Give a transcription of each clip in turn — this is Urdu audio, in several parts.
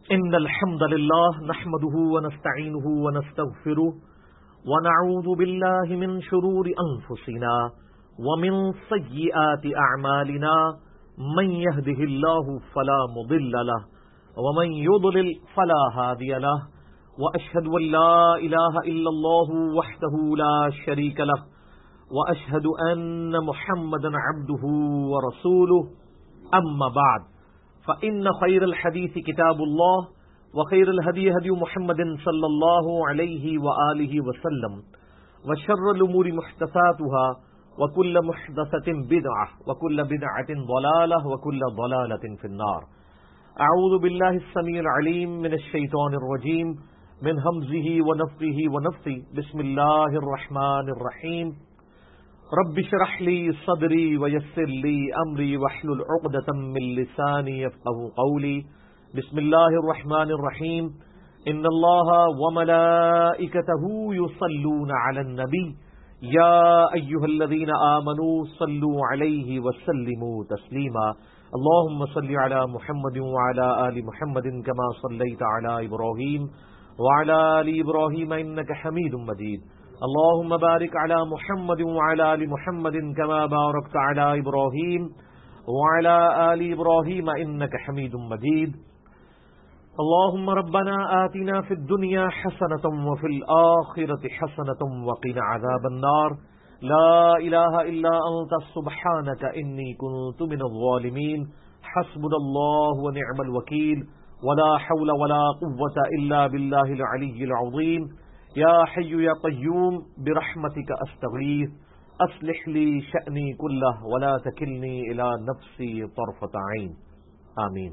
إن الحمد لله نحمده ونستعينه ونستغفره ونعوذ بالله من شرور أنفسنا ومن سيئات أعمالنا من يهده الله فلا مضل له ومن يضلل فلا هادي له وأشهد أن لا إله إلا الله وحده لا شريك له وأشهد أن محمدا عبده ورسوله أما بعد فإن خير الحديث كتاب الله وخير الهدي هدي محمد صلى الله عليه وآله وسلم وشر الأمور محدثاتها وكل محدثة بدعة وكل بدعة ضلالة وكل ضلالة في النار. أعوذ بالله السميع العليم من الشيطان الرجيم من همزه ونفخه ونفثه. بسم الله الرحمن الرحيم. رب اشرح لي صدري ويسر لي امري واحلل عقدة من لساني يفقهوا قولي. بسم الله الرحمن الرحيم. ان الله وملائكته يصلون على النبي يا ايها الذين آمنوا صلوا عليه وسلموا تسليما. اللهم صل على محمد وعلى آل محمد كما صليت على ابراهيم وعلى آل ابراهيم انك حميد مجيد. اللهم بارك على محمد وعلى آل محمد كما باركت على إبراهيم وعلى آل إبراهيم إنك حميد مجيد. اللهم ربنا آتنا في الدنيا حسنة وفي الآخرة حسنة وقنا عذاب النار. لا إله إلا أنت سبحانك إني كنت من الظالمين. حسبنا الله ونعم الوكيل ولا حول ولا قوة إلا بالله العلي العظيم. یا حی یا قیوم برحمتک استغیث اصلح لی شأنی کلہ ولا تکلنی الی نفسی طرفۃ عین. آمین.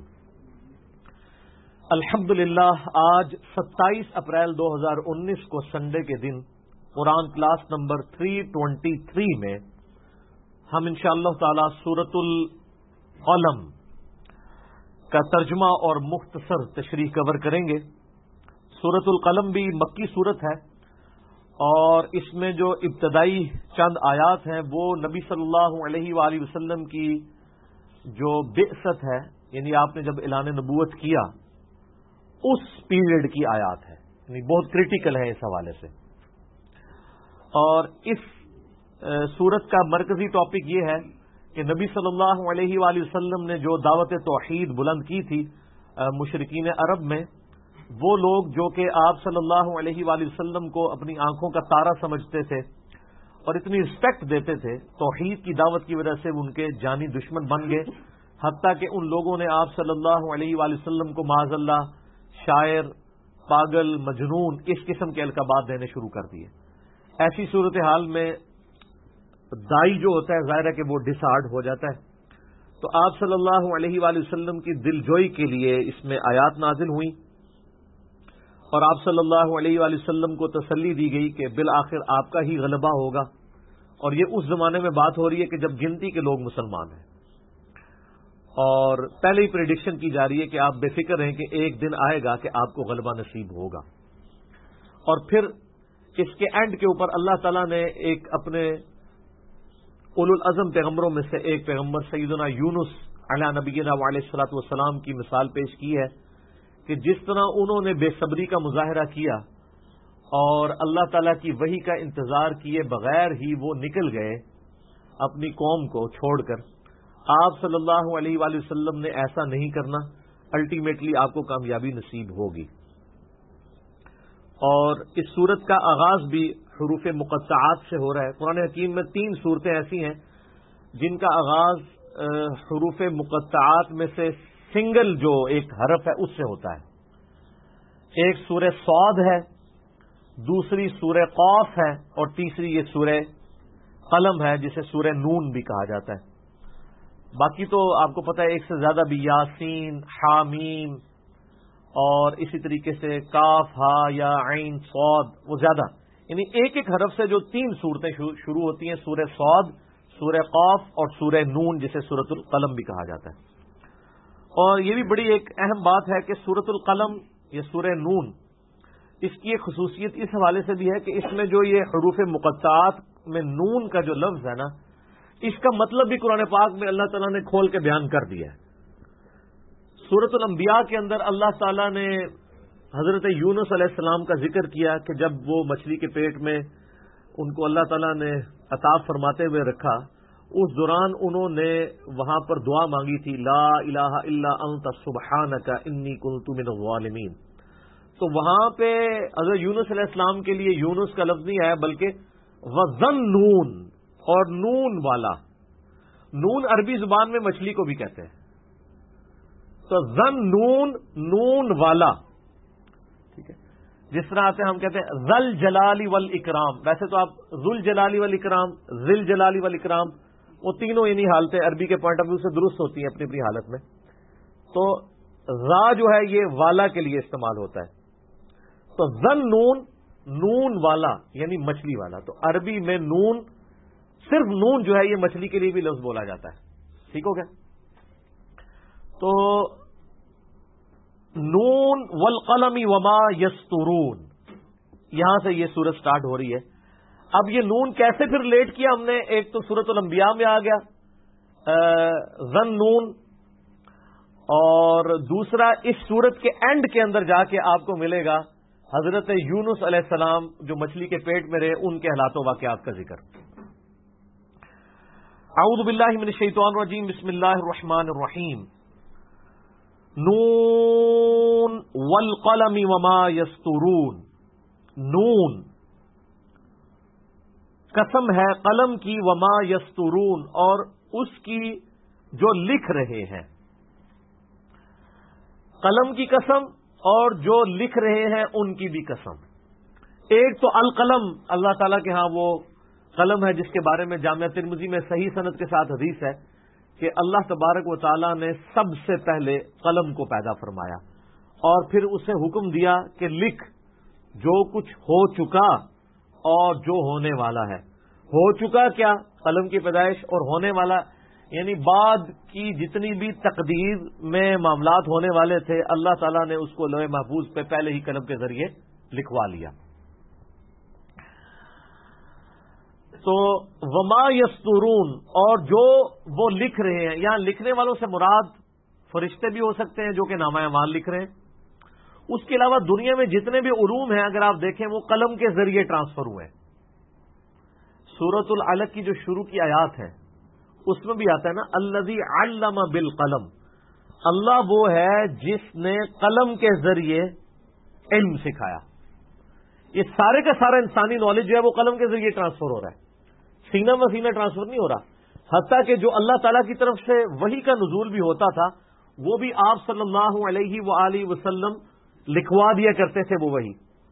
الحمدللہ آج 27 اپریل 2019 کو سنڈے کے دن قرآن کلاس نمبر 323 میں ہم انشاءاللہ تعالی سورۃ القلم کا ترجمہ اور مختصر تشریح کور کریں گے. سورۃ القلم بھی مکی سورت ہے اور اس میں جو ابتدائی چند آیات ہیں وہ نبی صلی اللہ علیہ وآلہ وسلم کی جو بعثت ہے، یعنی آپ نے جب اعلان نبوت کیا اس پیریڈ کی آیات ہے، یعنی بہت کریٹیکل ہے اس حوالے سے. اور اس سورت کا مرکزی ٹاپک یہ ہے کہ نبی صلی اللہ علیہ وآلہ وسلم نے جو دعوت توحید بلند کی تھی مشرکین عرب میں، وہ لوگ جو کہ آپ صلی اللہ علیہ وآلہ وسلم کو اپنی آنکھوں کا تارا سمجھتے تھے اور اتنی رسپیکٹ دیتے تھے، توحید کی دعوت کی وجہ سے ان کے جانی دشمن بن گئے، حتیٰ کہ ان لوگوں نے آپ صلی اللہ علیہ وآلہ وسلم کو معاذ اللہ شاعر، پاگل، مجنون اس قسم کے القابات دینے شروع کر دیے. ایسی صورتحال میں دائی جو ہوتا ہے ظاہر ہے کہ وہ ڈسہارڈ ہو جاتا ہے. تو آپ صلی اللہ علیہ وآلہ وسلم کی دلجوئی کے لیے اس میں آیات نازل ہوئیں اور آپ صلی اللہ علیہ وآلہ وسلم کو تسلی دی گئی کہ بالآخر آپ کا ہی غلبہ ہوگا. اور یہ اس زمانے میں بات ہو رہی ہے کہ جب گنتی کے لوگ مسلمان ہیں، اور پہلے ہی پریڈکشن کی جا رہی ہے کہ آپ بے فکر رہیں کہ ایک دن آئے گا کہ آپ کو غلبہ نصیب ہوگا. اور پھر اس کے اینڈ کے اوپر اللہ تعالیٰ نے ایک اپنے اولو العزم پیغمبروں میں سے ایک پیغمبر سیدنا یونس علیہ نبینا وعلیہ الصلوۃ والسلام کی مثال پیش کی ہے کہ جس طرح انہوں نے بے صبری کا مظاہرہ کیا اور اللہ تعالیٰ کی وحی کا انتظار کیے بغیر ہی وہ نکل گئے اپنی قوم کو چھوڑ کر، آپ صلی اللہ علیہ وآلہ وسلم نے ایسا نہیں کرنا، الٹیمیٹلی آپ کو کامیابی نصیب ہوگی. اور اس سورت کا آغاز بھی حروف مقطعات سے ہو رہا ہے. قرآن حکیم میں 3 صورتیں ایسی ہیں جن کا آغاز حروف مقطعات میں سے سنگل جو ایک حرف ہے اس سے ہوتا ہے. ایک سورہ صاد ہے، دوسری سورہ قاف ہے اور تیسری یہ سورہ قلم ہے جسے سورہ نون بھی کہا جاتا ہے. باقی تو آپ کو پتہ ہے ایک سے زیادہ بھی، یاسین، حامیم اور اسی طریقے سے کاف، ہا یا عین، صاد، وہ زیادہ، یعنی ایک ایک حرف سے جو 3 صورتیں شروع ہوتی ہیں، سورہ صاد، سورہ قاف اور سورہ نون جسے سورۃ القلم بھی کہا جاتا ہے. اور یہ بھی بڑی ایک اہم بات ہے کہ سورۃ القلم یا سورہ نون، اس کی ایک خصوصیت اس حوالے سے بھی ہے کہ اس میں جو یہ حروف مقطعات میں نون کا جو لفظ ہے نا، اس کا مطلب بھی قرآن پاک میں اللہ تعالیٰ نے کھول کے بیان کر دیا ہے. سورۃ الانبیاء کے اندر اللہ تعالیٰ نے حضرت یونس علیہ السلام کا ذکر کیا کہ جب وہ مچھلی کے پیٹ میں ان کو اللہ تعالیٰ نے عطاب فرماتے ہوئے رکھا، اس دوران انہوں نے وہاں پر دعا مانگی تھی، لا الہ الا انت سبحانک انی کنت من الظالمین۔ تو وہاں پہ حضرت یونس علیہ السلام کے لیے یونس کا لفظ نہیں آیا، بلکہ وَظَنُّونَ اور نون والا۔ نون عربی زبان میں مچھلی کو بھی کہتے ہیں، تو ظنون نون والا، ٹھیک ہے، جس طرح آتے ہیں ہم کہتے ہیں ذل جلالی والاکرام، ویسے تو آپ ذل جلالی والاکرام، ذل جلالی والاکرام، وہ تینوں انہی حالتیں عربی کے پوائنٹ آف ویو سے درست ہوتی ہیں اپنی اپنی حالت میں۔ تو ذا جو ہے یہ والا کے لیے استعمال ہوتا ہے، تو ظنون نون والا یعنی مچھلی والا۔ تو عربی میں نون، صرف نون جو ہے یہ مچھلی کے لیے بھی لفظ بولا جاتا ہے، ٹھیک ہو گیا؟ تو نون والقلم وما یسطرون، یہاں سے یہ سورت سٹارٹ ہو رہی ہے۔ اب یہ نون کیسے پھر ریلیٹ کیا ہم نے؟ ایک تو سورۃ الانبیاء میں آ گیا ظنون، اور دوسرا اس سورت کے اینڈ کے اندر جا کے آپ کو ملے گا حضرت یونس علیہ السلام جو مچھلی کے پیٹ میں رہے، ان کے حالات و واقعات کا ذکر۔ اعوذ باللہ من الشیطان الرجیم، بسم اللہ الرحمن الرحیم، نون والقلم وما یسطرون۔ نون قسم ہے قلم کی، وما یسطرون اور اس کی جو لکھ رہے ہیں۔ قلم کی قسم اور جو لکھ رہے ہیں ان کی بھی قسم۔ ایک تو القلم، اللہ تعالیٰ کے ہاں وہ قلم ہے جس کے بارے میں جامعہ ترمذی میں صحیح سند کے ساتھ حدیث ہے کہ اللہ تبارک و تعالیٰ نے سب سے پہلے قلم کو پیدا فرمایا اور پھر اسے حکم دیا کہ لکھ جو کچھ ہو چکا اور جو ہونے والا ہے۔ ہو چکا کیا؟ قلم کی پیدائش، اور ہونے والا یعنی بعد کی جتنی بھی تقدیر میں معاملات ہونے والے تھے، اللہ تعالیٰ نے اس کو لوح محفوظ پہ پہلے ہی قلم کے ذریعے لکھوا لیا۔ تو وما یسطرون اور جو وہ لکھ رہے ہیں، یہاں لکھنے والوں سے مراد فرشتے بھی ہو سکتے ہیں جو کہ نامہ اعمال لکھ رہے ہیں۔ اس کے علاوہ دنیا میں جتنے بھی علوم ہیں اگر آپ دیکھیں وہ قلم کے ذریعے ٹرانسفر ہوئے ہیں۔ سورۃ العلق کی جو شروع کی آیات ہے اس میں بھی آتا ہے نا، الذی علم بالقلم، اللہ وہ ہے جس نے قلم کے ذریعے علم سکھایا۔ یہ سارے کا سارا انسانی نالج جو ہے وہ قلم کے ذریعے ٹرانسفر ہو رہا ہے، سینہ مسینہ ٹرانسفر نہیں ہو رہا۔ حتیٰ کہ جو اللہ تعالیٰ کی طرف سے وحی کا نزول بھی ہوتا تھا وہ بھی آپ صلی اللہ علیہ وآلہ وسلم لکھوا دیا کرتے تھے، وہ وحی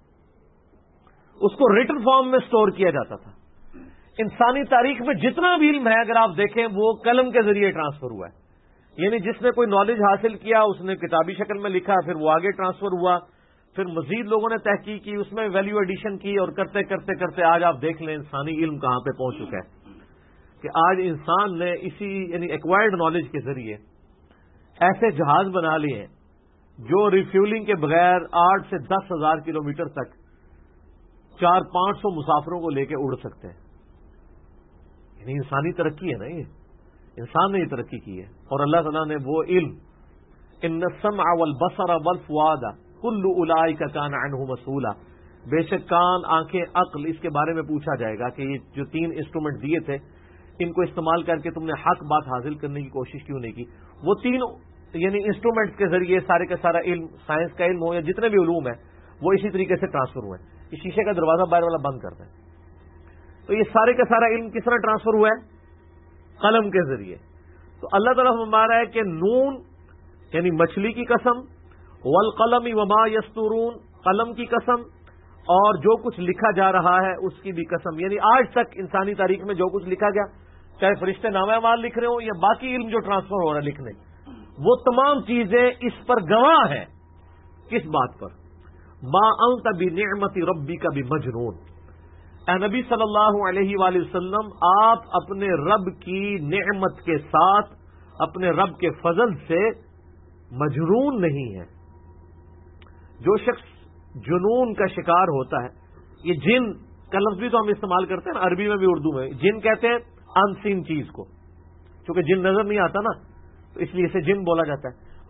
اس کو ریٹن فارم میں سٹور کیا جاتا تھا۔ انسانی تاریخ میں جتنا بھی علم ہے اگر آپ دیکھیں وہ قلم کے ذریعے ٹرانسفر ہوا ہے، یعنی جس نے کوئی نالج حاصل کیا اس نے کتابی شکل میں لکھا، پھر وہ آگے ٹرانسفر ہوا، پھر مزید لوگوں نے تحقیق کی، اس میں ویلیو ایڈیشن کی، اور کرتے کرتے کرتے آج آپ دیکھ لیں انسانی علم کہاں پہ پہنچ چکا ہے کہ آج انسان نے اسی یعنی ایکوائرڈ نالج کے ذریعے ایسے جہاز بنا لیے ہیں جو ریفیولنگ کے بغیر 8 سے 10,000 کلومیٹر تک 400-500 مسافروں کو لے کے اڑ سکتے ہیں۔ یعنی انسانی ترقی ہے نا، یہ انسان نے یہ ترقی کی ہے، اور اللہ تعالیٰ نے وہ علم، ان السمع والبصر والفؤاد کل اولئک کان عنہ مسئولا، بے شک کان، آنکھیں، عقل، اس کے بارے میں پوچھا جائے گا کہ یہ جو 3 انسٹرومنٹ دیے تھے ان کو استعمال کر کے تم نے حق بات حاصل کرنے کی کوشش کیوں نہیں کی؟ وہ 3 یعنی انسٹرومنٹس کے ذریعے سارے کا سارا علم، سائنس کا علم ہو یا جتنے بھی علوم ہیں وہ اسی طریقے سے ٹرانسفر ہوئے ہیں۔ اس شیشے کا دروازہ باہر والا بند کر دیں، تو یہ سارے کا سارا علم کس طرح ٹرانسفر ہوا ہے؟ قلم کے ذریعے۔ تو اللہ تعالیٰ فرما رہا ہے کہ نون یعنی مچھلی کی قسم، والقلم وما یسطرون قلم کی قسم، اور جو کچھ لکھا جا رہا ہے اس کی بھی قسم۔ یعنی آج تک انسانی تاریخ میں جو کچھ لکھا گیا، چاہے فرشتے نامہ اعمال لکھ رہے ہوں یا باقی علم جو ٹرانسفر ہو رہا ہے لکھنے، وہ تمام چیزیں اس پر گواہ ہیں۔ کس بات پر؟ ما انت بنعمت ربک بمجنون، اے نبی صلی اللہ علیہ وآلہ وسلم آپ اپنے رب کی نعمت کے ساتھ، اپنے رب کے فضل سے مجنون نہیں ہے۔ جو شخص جنون کا شکار ہوتا ہے، یہ جن کا لفظ بھی تو ہم استعمال کرتے ہیں نا عربی میں بھی اردو میں، جن کہتے ہیں ان سین چیز کو، چونکہ جن نظر نہیں آتا نا تو اس لیے اسے جن بولا جاتا ہے۔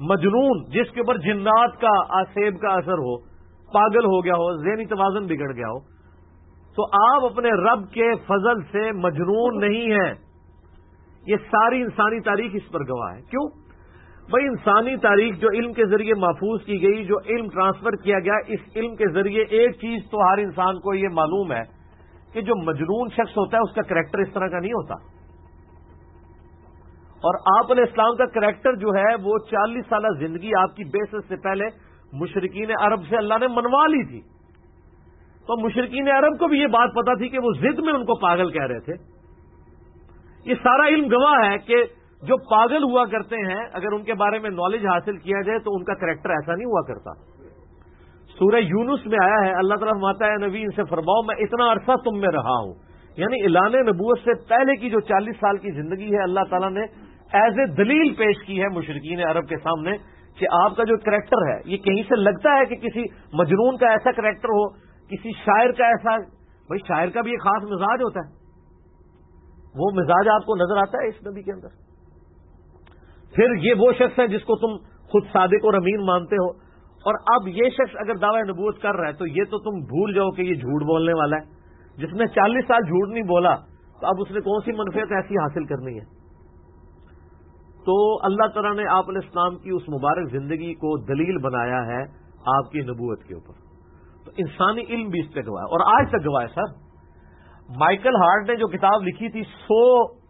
مجنون جس کے اوپر جنات کا آسیب کا اثر ہو، پاگل ہو گیا ہو، ذہنی توازن بگڑ گیا ہو، تو آپ اپنے رب کے فضل سے مجنون نہیں ہیں. یہ ساری انسانی تاریخ اس پر گواہ ہے. کیوں؟ بھائی انسانی تاریخ جو علم کے ذریعے محفوظ کی گئی، جو علم ٹرانسفر کیا گیا، اس علم کے ذریعے ایک چیز تو ہر انسان کو یہ معلوم ہے کہ جو مجنون شخص ہوتا ہے اس کا کریکٹر اس طرح کا نہیں ہوتا. اور آپ علیہ السلام کا کریکٹر جو ہے وہ 40 سالہ زندگی آپ کی بعثت سے پہلے مشرکین عرب سے اللہ نے منوا لی تھی. تو مشرکین عرب کو بھی یہ بات پتا تھی کہ وہ ضد میں ان کو پاگل کہہ رہے تھے. یہ سارا علم گواہ ہے کہ جو پاگل ہوا کرتے ہیں اگر ان کے بارے میں نالج حاصل کیا جائے تو ان کا کریکٹر ایسا نہیں ہوا کرتا. سورہ یونس میں آیا ہے، اللہ تعالیٰ فرماتا ہے نبی ان سے فرماؤ میں اتنا عرصہ تم میں رہا ہوں. یعنی اعلان نبوت سے پہلے کی جو 40 سال کی زندگی ہے اللہ تعالیٰ نے ایز اے دلیل پیش کی ہے مشرکین عرب کے سامنے کہ آپ کا جو کریکٹر ہے یہ کہیں سے لگتا ہے کہ کسی مجنون کا ایسا کریکٹر ہو، کسی شاعر کا ایسا. بھائی شاعر کا بھی ایک خاص مزاج ہوتا ہے، وہ مزاج آپ کو نظر آتا ہے اس نبی کے اندر. پھر یہ وہ شخص ہے جس کو تم خود صادق اور امین مانتے ہو، اور اب یہ شخص اگر دعوی نبوت کر رہا ہے تو یہ تو تم بھول جاؤ کہ یہ جھوٹ بولنے والا ہے. جس نے 40 سال جھوٹ نہیں بولا تو اب اس نے کون سی منفعت ایسی حاصل کرنی ہے. تو اللہ تعالیٰ نے آپ علیہ السلام کی اس مبارک زندگی کو دلیل بنایا ہے آپ کی نبوت کے اوپر. تو انسانی علم بھی اس پہ گواہ ہے اور آج تک گواہ ہے. سر مائیکل ہارٹ نے جو کتاب لکھی تھی 100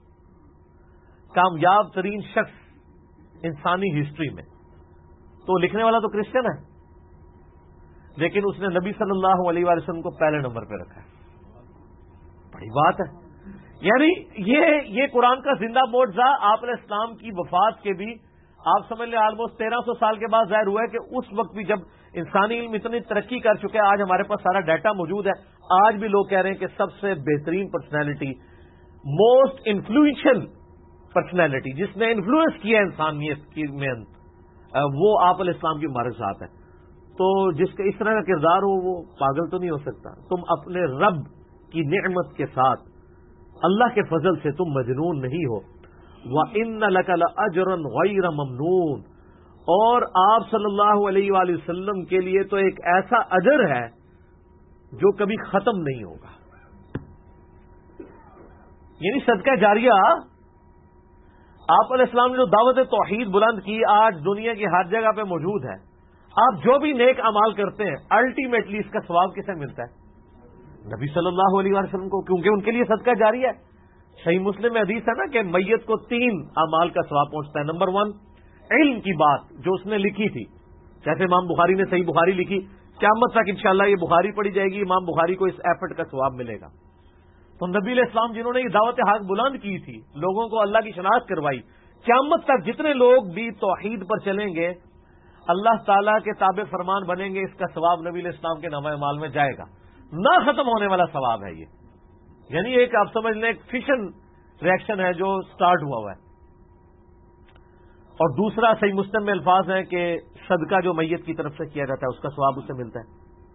کامیاب ترین شخص انسانی ہسٹری میں، تو لکھنے والا تو کرسچن ہے لیکن اس نے نبی صلی اللہ علیہ وآلہ وسلم کو پہلے نمبر پہ رکھا ہے. بڑی بات ہے. یعنی یہ قرآن کا زندہ معجزہ آپ علیہ السلام کی وفات کے بھی آپ سمجھ لیں آلموسٹ 1300 سال کے بعد ظاہر ہوا ہے کہ اس وقت بھی جب انسانی علم اتنی ترقی کر چکے ہیں، آج ہمارے پاس سارا ڈیٹا موجود ہے، آج بھی لوگ کہہ رہے ہیں کہ سب سے بہترین پرسنالٹی، موسٹ انفلوئنشل پرسنالٹی جس نے انفلوئنس کیا انسانیت کی محنت، وہ آپ علیہ السلام کی مبارک ذات ہے. تو جس کا اس طرح کا کردار ہو وہ پاگل تو نہیں ہو سکتا. تم اپنے رب کی نعمت کے ساتھ اللہ کے فضل سے تم مجنون نہیں ہو. وَإِنَّ لَكَ لَأَجْرًا غَيْرَ مَمْنُونَ، اور آپ صلی اللہ علیہ وآلہ وسلم کے لیے تو ایک ایسا اجر ہے جو کبھی ختم نہیں ہوگا. یعنی صدقہ جاریہ آپ علیہ السلام نے جو دعوت توحید بلند کی آج دنیا کی ہر جگہ پہ موجود ہے. آپ جو بھی نیک اعمال کرتے ہیں الٹیمیٹلی اس کا ثواب کسے ملتا ہے؟ نبی صلی اللہ علیہ وسلم کو، کیونکہ ان کے لیے صدقہ جاریہ ہے. صحیح مسلم میں حدیث ہے نا کہ میت کو 3 اعمال کا ثواب پہنچتا ہے. نمبر 1 علم کی بات جو اس نے لکھی تھی، جیسے امام بخاری نے صحیح بخاری لکھی، قیامت تک انشاءاللہ یہ بخاری پڑھی جائے گی، امام بخاری کو اس ایفرٹ کا ثواب ملے گا. تو نبی علیہ السلام جنہوں نے یہ دعوت حق بلند کی تھی، لوگوں کو اللہ کی شناخت کروائی، قیامت تک جتنے لوگ بھی توحید پر چلیں گے، اللہ تعالیٰ کے تابع فرمان بنیں گے، اس کا ثواب نبی علیہ السلام کے نامہ اعمال میں جائے گا. نہ ختم ہونے والا ثواب ہے یہ. یعنی ایک آپ سمجھ لیں ایک فشن ریئیکشن ہے جو سٹارٹ ہوا ہے. اور دوسرا صحیح مسلم میں الفاظ ہیں کہ صدقہ جو میت کی طرف سے کیا جاتا ہے اس کا ثواب اسے ملتا ہے،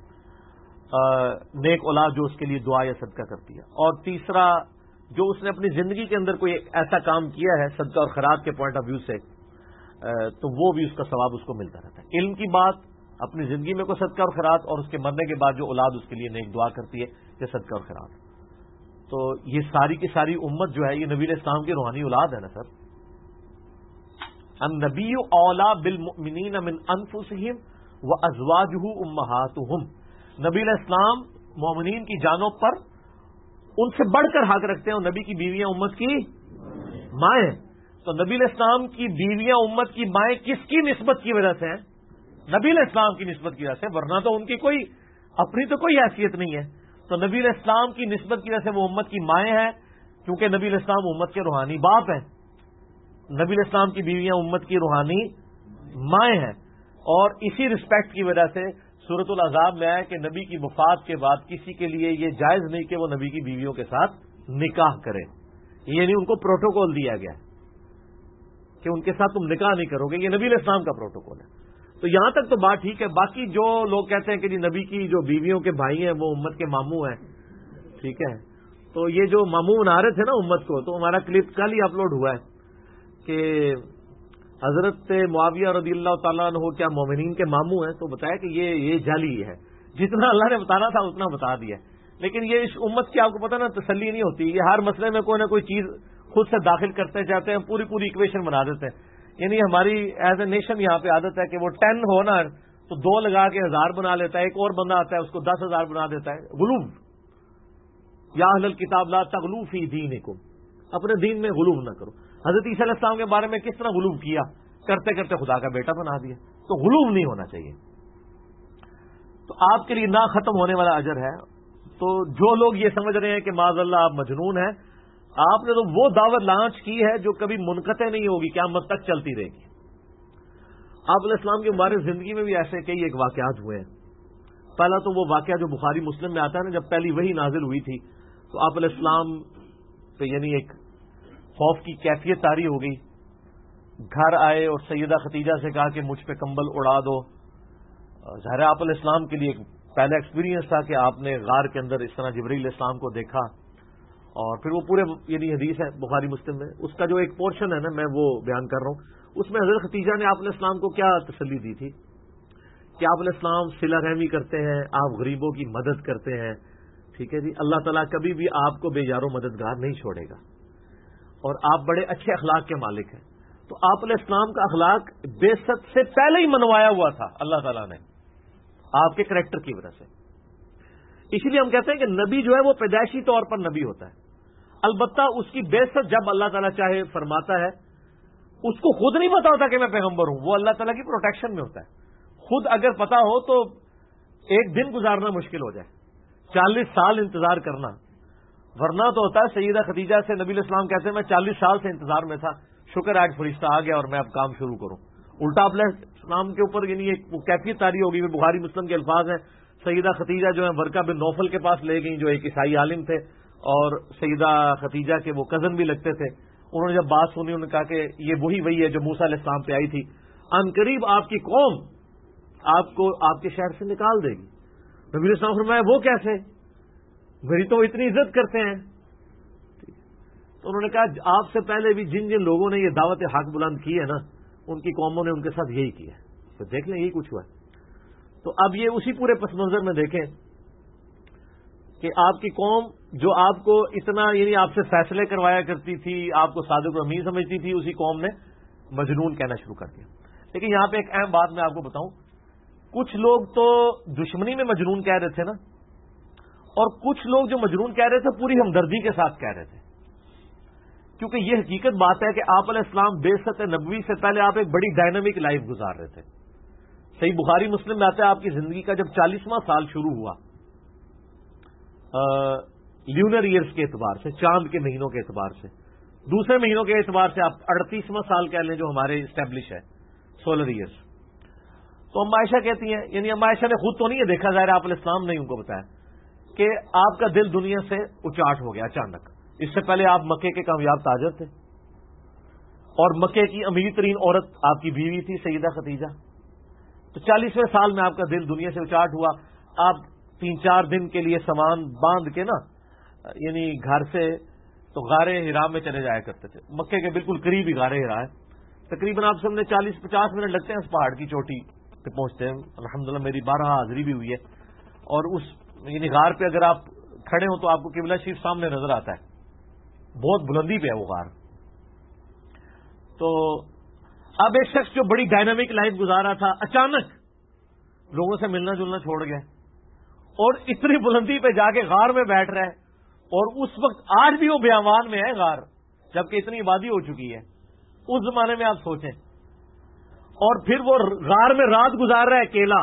نیک اولاد جو اس کے لیے دعا یا صدقہ کرتی ہے. اور تیسرا جو اس نے اپنی زندگی کے اندر کوئی ایسا کام کیا ہے صدقہ اور خیرات کے پوائنٹ آف ویو سے، تو وہ بھی اس کا ثواب اس کو ملتا رہتا ہے. علم کی بات، اپنی زندگی میں کوئی صدقہ اور خیرات، اور اس کے مرنے کے بعد جو اولاد اس کے لیے نیک دعا کرتی ہے یہ صدقہ اور خیرات. تو یہ ساری کی ساری امت جو ہے یہ نبی علیہ السلام کی روحانی اولاد ہے نا سر. النبی اولا بالمؤمنین من انفسہم وازواجہ امہاتہم. نبی علیہ السلام مومنین کی جانوں پر ان سے بڑھ کر حق رکھتے ہیں، اور نبی کی بیویاں امت کی مائیں. تو نبی علیہ السلام کی بیویاں امت کی مائیں کس کی نسبت کی وجہ سے ہیں؟ نبی علیہ السلام کی نسبت کی وجہ سے، ورنہ تو ان کی کوئی اپنی تو کوئی حیثیت نہیں ہے. تو نبی علیہ السلام کی نسبت کی وجہ سے وہ امت کی مائیں ہیں، کیونکہ نبی علیہ السلام امت کے روحانی باپ ہیں. نبی علیہ السلام کی بیویاں امت کی روحانی مائیں ہیں. اور اسی رسپیکٹ کی وجہ سے سورۃ العذاب میں آیا کہ نبی کی وفات کے بعد کسی کے لیے یہ جائز نہیں کہ وہ نبی کی بیویوں کے ساتھ نکاح کرے. یعنی ان کو پروٹوکول دیا گیا کہ ان کے ساتھ تم نکاح نہیں کرو گے، یہ نبی علیہ السلام کا پروٹوکول ہے. تو یہاں تک تو بات ٹھیک ہے. باقی جو لوگ کہتے ہیں کہ جی نبی کی جو بیویوں کے بھائی ہیں وہ امت کے ماموں ہیں، ٹھیک ہے، تو یہ جو ماموں بنا رہے تھے نا امت کو، تو ہمارا کلپ کل ہی اپلوڈ ہوا ہے کہ حضرت معاویہ رضی اللہ تعالیٰ عنہ کیا مومنین کے ماموں ہیں؟ تو بتایا کہ یہ جعلی ہے، جتنا اللہ نے بتانا تھا اتنا بتا دیا، لیکن یہ اس امت کی آپ کو پتہ نا تسلی نہیں ہوتی، یہ ہر مسئلے میں کوئی نہ کوئی چیز خود سے داخل کرتے جاتے ہیں، پوری ایکویشن بنا دیتے ہیں. یعنی ہماری ایز اے نیشن یہاں پہ عادت ہے کہ وہ 10 ہو نا تو 2 لگا کے 1000 بنا لیتا ہے، ایک اور بندہ آتا ہے اس کو 10,000 بنا دیتا ہے. غلوب، یا اہل الکتاب لا تغلو فی دینکم، اپنے دین میں غلوب نہ کرو. حضرت عیسیٰ علیہ السلام کے بارے میں کس طرح غلوب کیا، کرتے کرتے خدا کا بیٹا بنا دیا. تو غلوب نہیں ہونا چاہیے. تو آپ کے لیے نہ ختم ہونے والا اجر ہے. تو جو لوگ یہ سمجھ رہے ہیں کہ معاذ اللہ آپ مجنون ہیں، آپ نے تو وہ دعوت لانچ کی ہے جو کبھی منقطع نہیں ہوگی، قیامت تک چلتی رہے گی. آپ علیہ السلام کی مبارک زندگی میں بھی ایسے کئی ایک واقعات ہوئے ہیں. پہلا تو وہ واقعہ جو بخاری مسلم میں آتا ہے نا، جب پہلی وحی نازل ہوئی تھی تو آپ علیہ السلام پہ یعنی ایک خوف کی کیفیت طاری ہو گئی. گھر آئے اور سیدہ ختیجہ سے کہا کہ مجھ پہ کمبل اڑا دو. ظاہر آپ علیہ السلام کے لیے ایک پہلا ایکسپیرینس تھا کہ آپ نے غار کے اندر اس طرح جبرائیل علیہ السلام کو دیکھا. اور پھر وہ پورے یعنی حدیث ہے بخاری مسلم میں، اس کا جو ایک پورشن ہے نا میں وہ بیان کر رہا ہوں. اس میں حضرت ختیجہ نے آپ علیہ السلام کو کیا تسلی دی تھی کہ آپ علیہ السلام صلہ رحمی کرتے ہیں، آپ غریبوں کی مدد کرتے ہیں. ٹھیک ہے جی، اللہ تعالیٰ کبھی بھی آپ کو بے یار و مددگار نہیں چھوڑے گا، اور آپ بڑے اچھے اخلاق کے مالک ہیں. تو آپ علیہ السلام کا اخلاق بعثت سے پہلے ہی منوایا ہوا تھا اللہ تعالیٰ نے آپ کے کریکٹر کی وجہ سے. اسی لیے ہم کہتے ہیں کہ نبی جو ہے وہ پیدائشی طور پر نبی ہوتا ہے. البتہ اس کی بعثت جب اللہ تعالیٰ چاہے فرماتا ہے، اس کو خود نہیں پتا ہوتا کہ میں پیغمبر ہوں، وہ اللہ تعالیٰ کی پروٹیکشن میں ہوتا ہے. خود اگر پتا ہو تو ایک دن گزارنا مشکل ہو جائے، 40 سال انتظار کرنا. ورنہ تو ہوتا ہے سیدہ ختیجہ سے نبی علیہ السلام کہتے ہیں میں 40 سال سے انتظار میں تھا، شکر آج فرشتہ آ گیا اور میں اب کام شروع کروں. الٹا آپ علیہ السلام کے اوپر یعنی ایک کیفیت طاری ہوگی. بخاری مسلم کے الفاظ ہیں، سیدہ ختیجہ جو ہے ورقہ بن نوفل کے پاس لے گئیں جو ایک عیسائی عالم تھے، اور سیدہ ختیجہ کے وہ کزن بھی لگتے تھے. انہوں نے جب بات سنی انہوں نے کہا کہ یہ وہی ہے جو موسیٰ علیہ السلام پہ آئی تھی، ان قریب آپ کی قوم آپ کو آپ کے شہر سے نکال دے گی. نبی علیہ السلام فرمایا وہ کیسے، میری تو اتنی عزت کرتے ہیں. تو انہوں نے کہا آپ سے پہلے بھی جن جن لوگوں نے یہ دعوت حق بلند کی ہے نا، ان کی قوموں نے ان کے ساتھ یہی کیا ہے. تو دیکھ لیں یہی کچھ ہوا ہے. تو اب یہ اسی پورے پس منظر میں دیکھیں کہ آپ کی قوم جو آپ کو اتنا یعنی آپ سے فیصلے کروایا کرتی تھی، آپ کو صادق و امین سمجھتی تھی، اسی قوم نے مجنون کہنا شروع کر دیا. لیکن یہاں پہ ایک اہم بات میں آپ کو بتاؤں، کچھ لوگ تو دشمنی میں مجنون کہہ رہے تھے نا، اور کچھ لوگ جو مجنون کہہ رہے تھے پوری ہمدردی کے ساتھ کہہ رہے تھے. کیونکہ یہ حقیقت بات ہے کہ آپ علیہ السلام بعثت نبوی سے پہلے آپ ایک بڑی ڈائنامک لائف گزار رہے تھے. صحیح بخاری مسلم میں آتا ہے آپ کی زندگی کا جب 40واں سال شروع ہوا لیونر ایئرز کے اعتبار سے، چاند کے مہینوں کے اعتبار سے، دوسرے مہینوں کے اعتبار سے آپ 38واں سال کہہ لیں جو ہمارے اسٹیبلش ہے سولر ایئرز. تو ام عائشہ کہتی ہیں، یعنی ام عائشہ نے خود تو نہیں یہ دیکھا، ظاہر آپ علیہ السلام نے ان کو بتایا کہ آپ کا دل دنیا سے اچاٹ ہو گیا اچانک. اس سے پہلے آپ مکے کے کامیاب تاجر تھے اور مکے کی امیر ترین عورت آپ کی بیوی تھی سیدہ ختیجہ. تو 40ویں سال میں آپ کا دل دنیا سے اچاٹ ہوا. آپ 3-4 دن کے لیے سامان باندھ کے نا یعنی گھر سے تو غار ہرا میں چلے جایا کرتے تھے. مکے کے بالکل قریب ہی غار ہرا ہے. تقریباً آپ سب نے 40-50 منٹ لگتے ہیں اس پہاڑ کی چوٹی پہ پہنچتے ہیں. الحمدللہ میری 12 حاضری بھی ہوئی ہے. اور اس یعنی غار پہ اگر آپ کھڑے ہوں تو آپ کو قبلہ شریف سامنے نظر آتا ہے. بہت بلندی پہ ہے وہ غار. تو اب ایک شخص جو بڑی ڈائنامک لائف گزارا تھا اچانک لوگوں سے ملنا جلنا چھوڑ گیا اور اتنی بلندی پہ جا کے غار میں بیٹھ رہا ہے. اور اس وقت آج بھی وہ بیابان میں ہے غار، جبکہ اتنی آبادی ہو چکی ہے. اس زمانے میں آپ سوچیں. اور پھر وہ غار میں رات گزار رہا ہے اکیلا.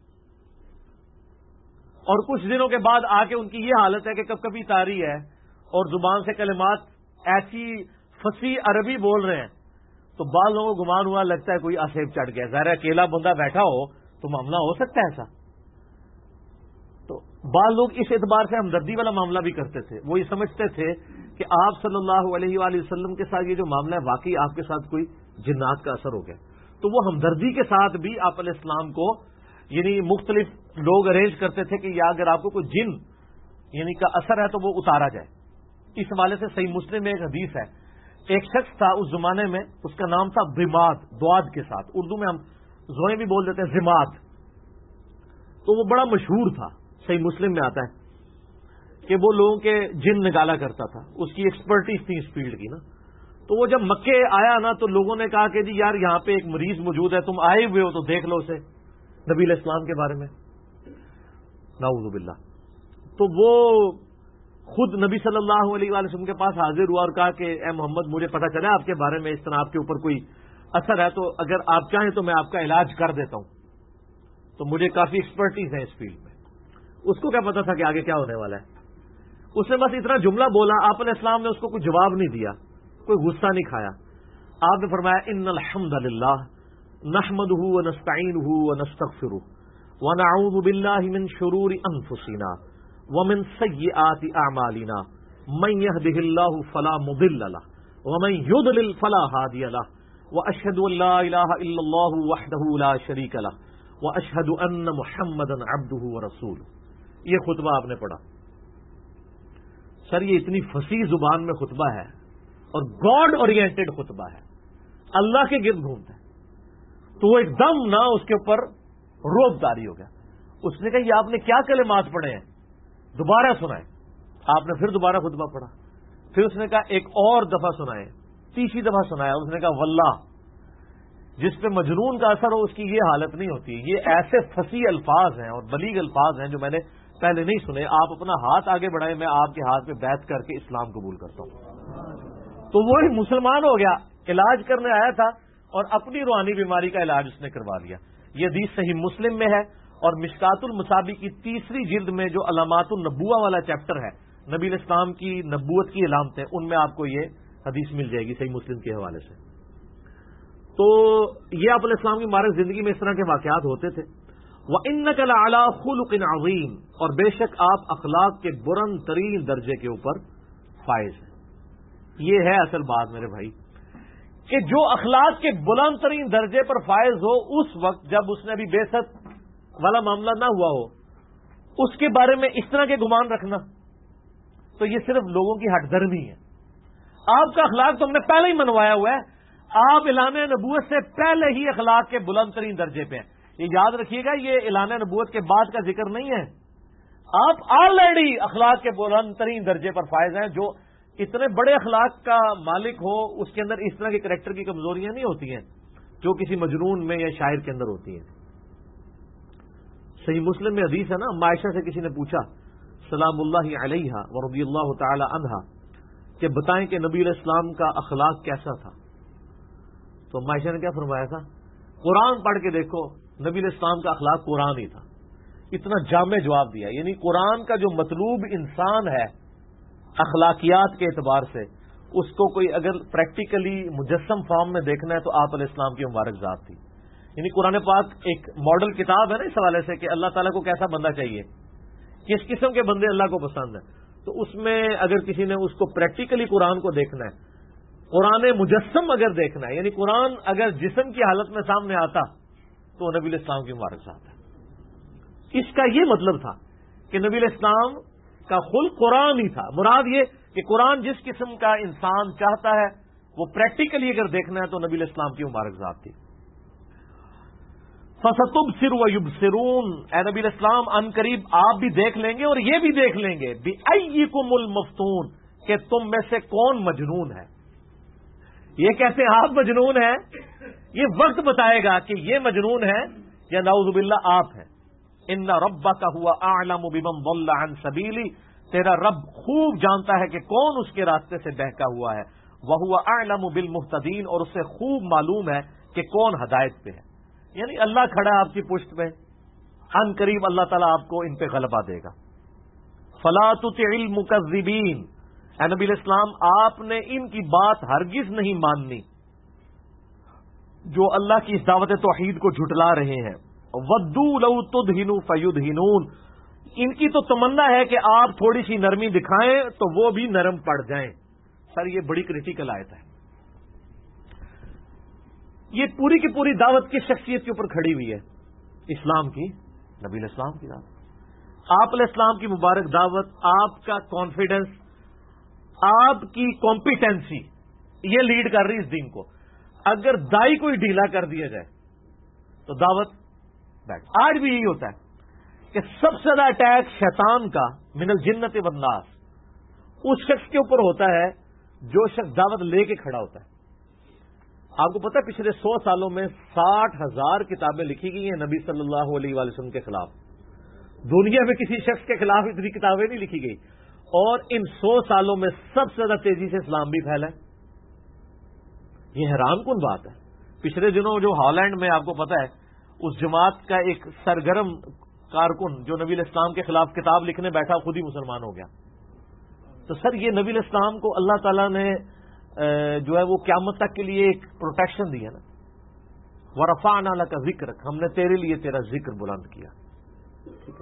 اور کچھ دنوں کے بعد آ کے ان کی یہ حالت ہے کہ کب کبھی تاری ہے اور زبان سے کلمات ایسی فصیح عربی بول رہے ہیں تو بعض لوگوں کو گمان ہوا لگتا ہے کوئی آسیب چڑھ گیا. ظاہر اکیلا بندہ بیٹھا ہو تو معاملہ ہو سکتا ہے ایسا. تو بعض لوگ اس اعتبار سے ہمدردی والا معاملہ بھی کرتے تھے. وہ یہ سمجھتے تھے کہ آپ صلی اللہ علیہ وآلہ وسلم کے ساتھ یہ جو معاملہ ہے واقعی آپ کے ساتھ کوئی جنات کا اثر ہو گیا. تو وہ ہمدردی کے ساتھ بھی آپ علیہ السلام کو یعنی مختلف لوگ ارینج کرتے تھے کہ یا اگر آپ کو کوئی جن یعنی کا اثر ہے تو وہ اتارا جائے. اس حوالے سے صحیح مسلم میں ایک حدیث ہے ایک شخص تھا اس زمانے میں، اس کا نام تھا ضماد، دواد کے ساتھ، اردو میں ہم زوئیں بھی بول دیتے ہیں، ضماد. تو وہ بڑا مشہور تھا، صحیح مسلم میں آتا ہے کہ وہ لوگوں کے جن نکالا کرتا تھا، اس کی ایکسپرٹیز تھی اس فیلڈ کی نا. تو وہ جب مکے آیا نا تو لوگوں نے کہا کہ جی یار یہاں پہ ایک مریض موجود ہے، تم آئے ہوئے ہو تو دیکھ لو اسے نبی علیہ السلام کے بارے میں. نعوذ باللہ. تو وہ خود نبی صلی اللہ علیہ وآلہ وسلم کے پاس حاضر ہوا اور کہا کہ اے محمد، مجھے پتا چلا آپ کے بارے میں اس طرح آپ کے اوپر کوئی اثر ہے، تو اگر آپ چاہیں تو میں آپ کا علاج کر دیتا ہوں. تو مجھے کافی ایکسپرٹیز ہے اس فیلڈ میں. اس کو کیا پتا تھا کہ آگے کیا ہونے والا ہے. اس نے بس اتنا جملہ بولا، آپ علیہ السلام نے اس کو کوئی جواب نہیں دیا، کوئی غصہ نہیں کھایا. آپ نے فرمایا ان الحمد للہ نحمده ونستعینه ونستغفره ونعوذ باللہ من شرور انفسنا ومن سیئات اعمالنا من يهده الله فلا مضل له ومن يضلل فلا هادي له واشهد ان لا اله الا الله وحده لا شريك له واشهد ان محمدا عبده ورسوله. یہ خطبہ آپ نے پڑھا. سر یہ اتنی فصیح زبان میں خطبہ ہے اور گاڈ اورینٹڈ خطبہ ہے، اللہ کے گرد گھومتا ہے. تو وہ ایک دم نہ اس کے اوپر روب داری ہو گیا. اس نے کہا یہ آپ نے کیا کلمات پڑھے ہیں، دوبارہ سنائے. آپ نے پھر دوبارہ خطبہ پڑھا. پھر اس نے کہا ایک اور دفعہ سنائے. تیسری دفعہ سنایا. اس نے کہا واللہ جس پہ مجنون کا اثر ہو اس کی یہ حالت نہیں ہوتی. یہ ایسے فصیح الفاظ ہیں اور بلیغ الفاظ ہیں جو میں نے پہلے نہیں سنے. آپ اپنا ہاتھ آگے بڑھائیں، میں آپ کے ہاتھ میں بیعت کر کے اسلام قبول کرتا ہوں. تو وہ مسلمان ہو گیا. علاج کرنے آیا تھا اور اپنی روحانی بیماری کا علاج اس نے کروا لیا. یہ حدیث صحیح مسلم میں ہے اور مشکات المصابی کی تیسری جلد میں جو علامات النبوہ والا چیپٹر ہے، نبی علیہ السلام کی نبوت کی علامتیں، ان میں آپ کو یہ حدیث مل جائے گی صحیح مسلم کے حوالے سے. تو یہ آپ علیہ السلام کی مبارک زندگی میں اس طرح کے واقعات ہوتے تھے. وَإِنَّكَ لَعَلَىٰ خُلُقٍ عَظِيمٍ، اور بے شک آپ اخلاق کے بلند ترین درجے کے اوپر فائز ہیں. یہ ہے اصل بات میرے بھائی کہ جو اخلاق کے بلند ترین درجے پر فائز ہو اس وقت جب اس نے ابھی بعثت والا معاملہ نہ ہوا ہو، اس کے بارے میں اس طرح کے گمان رکھنا تو یہ صرف لوگوں کی ہٹ درمی ہے. آپ کا اخلاق تو ہم نے پہلے ہی منوایا ہوا ہے. آپ اعلان نبوت سے پہلے ہی اخلاق کے بلند ترین درجے پہ ہیں. یہ یاد رکھیے گا، یہ اعلان نبوت کے بعد کا ذکر نہیں ہے. آپ آلریڈی اخلاق کے بلند ترین درجے پر فائز ہیں. جو اتنے بڑے اخلاق کا مالک ہو اس کے اندر اس طرح کے کریکٹر کی کمزوریاں نہیں ہوتی ہیں جو کسی مجنون میں یا شاعر کے اندر ہوتی ہیں. صحیح مسلم میں حدیث ہے نا، عائشہ سے کسی نے پوچھا سلام اللہ علیہا ورضی اللہ تعالی عنہا کہ بتائیں کہ نبی علیہ السلام کا اخلاق کیسا تھا. تو عائشہ نے کیا فرمایا تھا؟ قرآن پڑھ کے دیکھو، نبی علیہ السلام کا اخلاق قرآن ہی تھا. اتنا جامع جواب دیا. یعنی قرآن کا جو مطلوب انسان ہے اخلاقیات کے اعتبار سے، اس کو کوئی اگر پریکٹیکلی مجسم فارم میں دیکھنا ہے تو آپ علیہ السلام کی مبارک ذات تھی. یعنی قرآن پاک ایک ماڈل کتاب ہے نا اس حوالے سے کہ اللہ تعالیٰ کو کیسا بندہ چاہیے، کس قسم کے بندے اللہ کو پسند ہیں. تو اس میں اگر کسی نے اس کو پریکٹیکلی قرآن کو دیکھنا ہے، قرآن مجسم اگر دیکھنا ہے، یعنی قرآن اگر جسم کی حالت میں سامنے آتا تو نبی علیہ السلام کی مبارک ذات ہے. اس کا یہ مطلب تھا کہ نبی علیہ السلام کا خلق قرآن ہی تھا. مراد یہ کہ قرآن جس قسم کا انسان چاہتا ہے وہ پریکٹیکلی اگر دیکھنا ہے تو نبی علیہ السلام کی مبارک ذات تھی. فَسَتُبْصِرُ وَيُبْصِرُونَ، اے نبی علیہ السلام ان قریب آپ بھی دیکھ لیں گے اور یہ بھی دیکھ لیں گے بِأَيِّكُمُ الْمَفْتُونَ، کہ تم میں سے کون مجنون ہے. یہ کہتے ہیں آپ مجنون ہیں، یہ وقت بتائے گا کہ یہ مجنون ہے یا نعوذ باللہ آپ ہیں. ان ربک هو اعلم بمن ضل عن سبیلی، تیرا رب خوب جانتا ہے کہ کون اس کے راستے سے بہکا ہوا ہے. وهو اعلم بالمهتدین، اور اسے خوب معلوم ہے کہ کون ہدایت پہ ہے. یعنی اللہ کھڑا ہے آپ کی پشت میں، ان قریب اللہ تعالیٰ آپ کو ان پہ غلبہ دے گا. فلا تطع المکذبین، اے نبی علیہ السلام آپ نے ان کی بات ہرگز نہیں ماننی جو اللہ کی اس دعوت توحید کو جھٹلا رہے ہیں. ودوا لو تدہنوا فیدہنون، ان کی تو تمنا ہے کہ آپ تھوڑی سی نرمی دکھائیں تو وہ بھی نرم پڑ جائیں. سر یہ بڑی کریٹیکل آیت ہے. یہ پوری کی پوری دعوت کی شخصیت کے اوپر کھڑی ہوئی ہے، اسلام کی، نبی علیہ السلام کی دعوت. آپ علیہ السلام کی مبارک دعوت، آپ کا کانفیڈنس، آپ کی کمپیٹنسی یہ لیڈ کر رہی اس دین کو. اگر دائی کوئی ڈھیلا کر دیا جائے تو دعوت بیٹھ. آج بھی یہی ہوتا ہے کہ سب سے زیادہ اٹیک شیطان کا من الجنت والناس اس شخص کے اوپر ہوتا ہے جو شخص دعوت لے کے کھڑا ہوتا ہے. آپ کو پتا پچھلے 100 سالوں میں 60,000 کتابیں لکھی گئی ہیں نبی صلی اللہ علیہ وآلہ وسلم کے خلاف. دنیا میں کسی شخص کے خلاف اتنی کتابیں نہیں لکھی گئی, اور ان 100 سالوں میں سب سے زیادہ تیزی سے اسلام بھی پھیلا ہے. یہ حیران کن بات ہے. پچھلے دنوں جو ہالینڈ میں آپ کو پتا ہے اس جماعت کا ایک سرگرم کارکن جو نبی الاسلام کے خلاف کتاب لکھنے بیٹھا خود ہی مسلمان ہو گیا. تو سر یہ نبی الاسلام کو اللہ تعالیٰ نے جو ہے وہ قیامت تک کے لیے ایک پروٹیکشن دی ہے نا. وَرَفَعْنَا لَكَ ذِكْرَكَ, ہم نے تیرے لیے تیرا ذکر بلند کیا. ٹھیک ہے.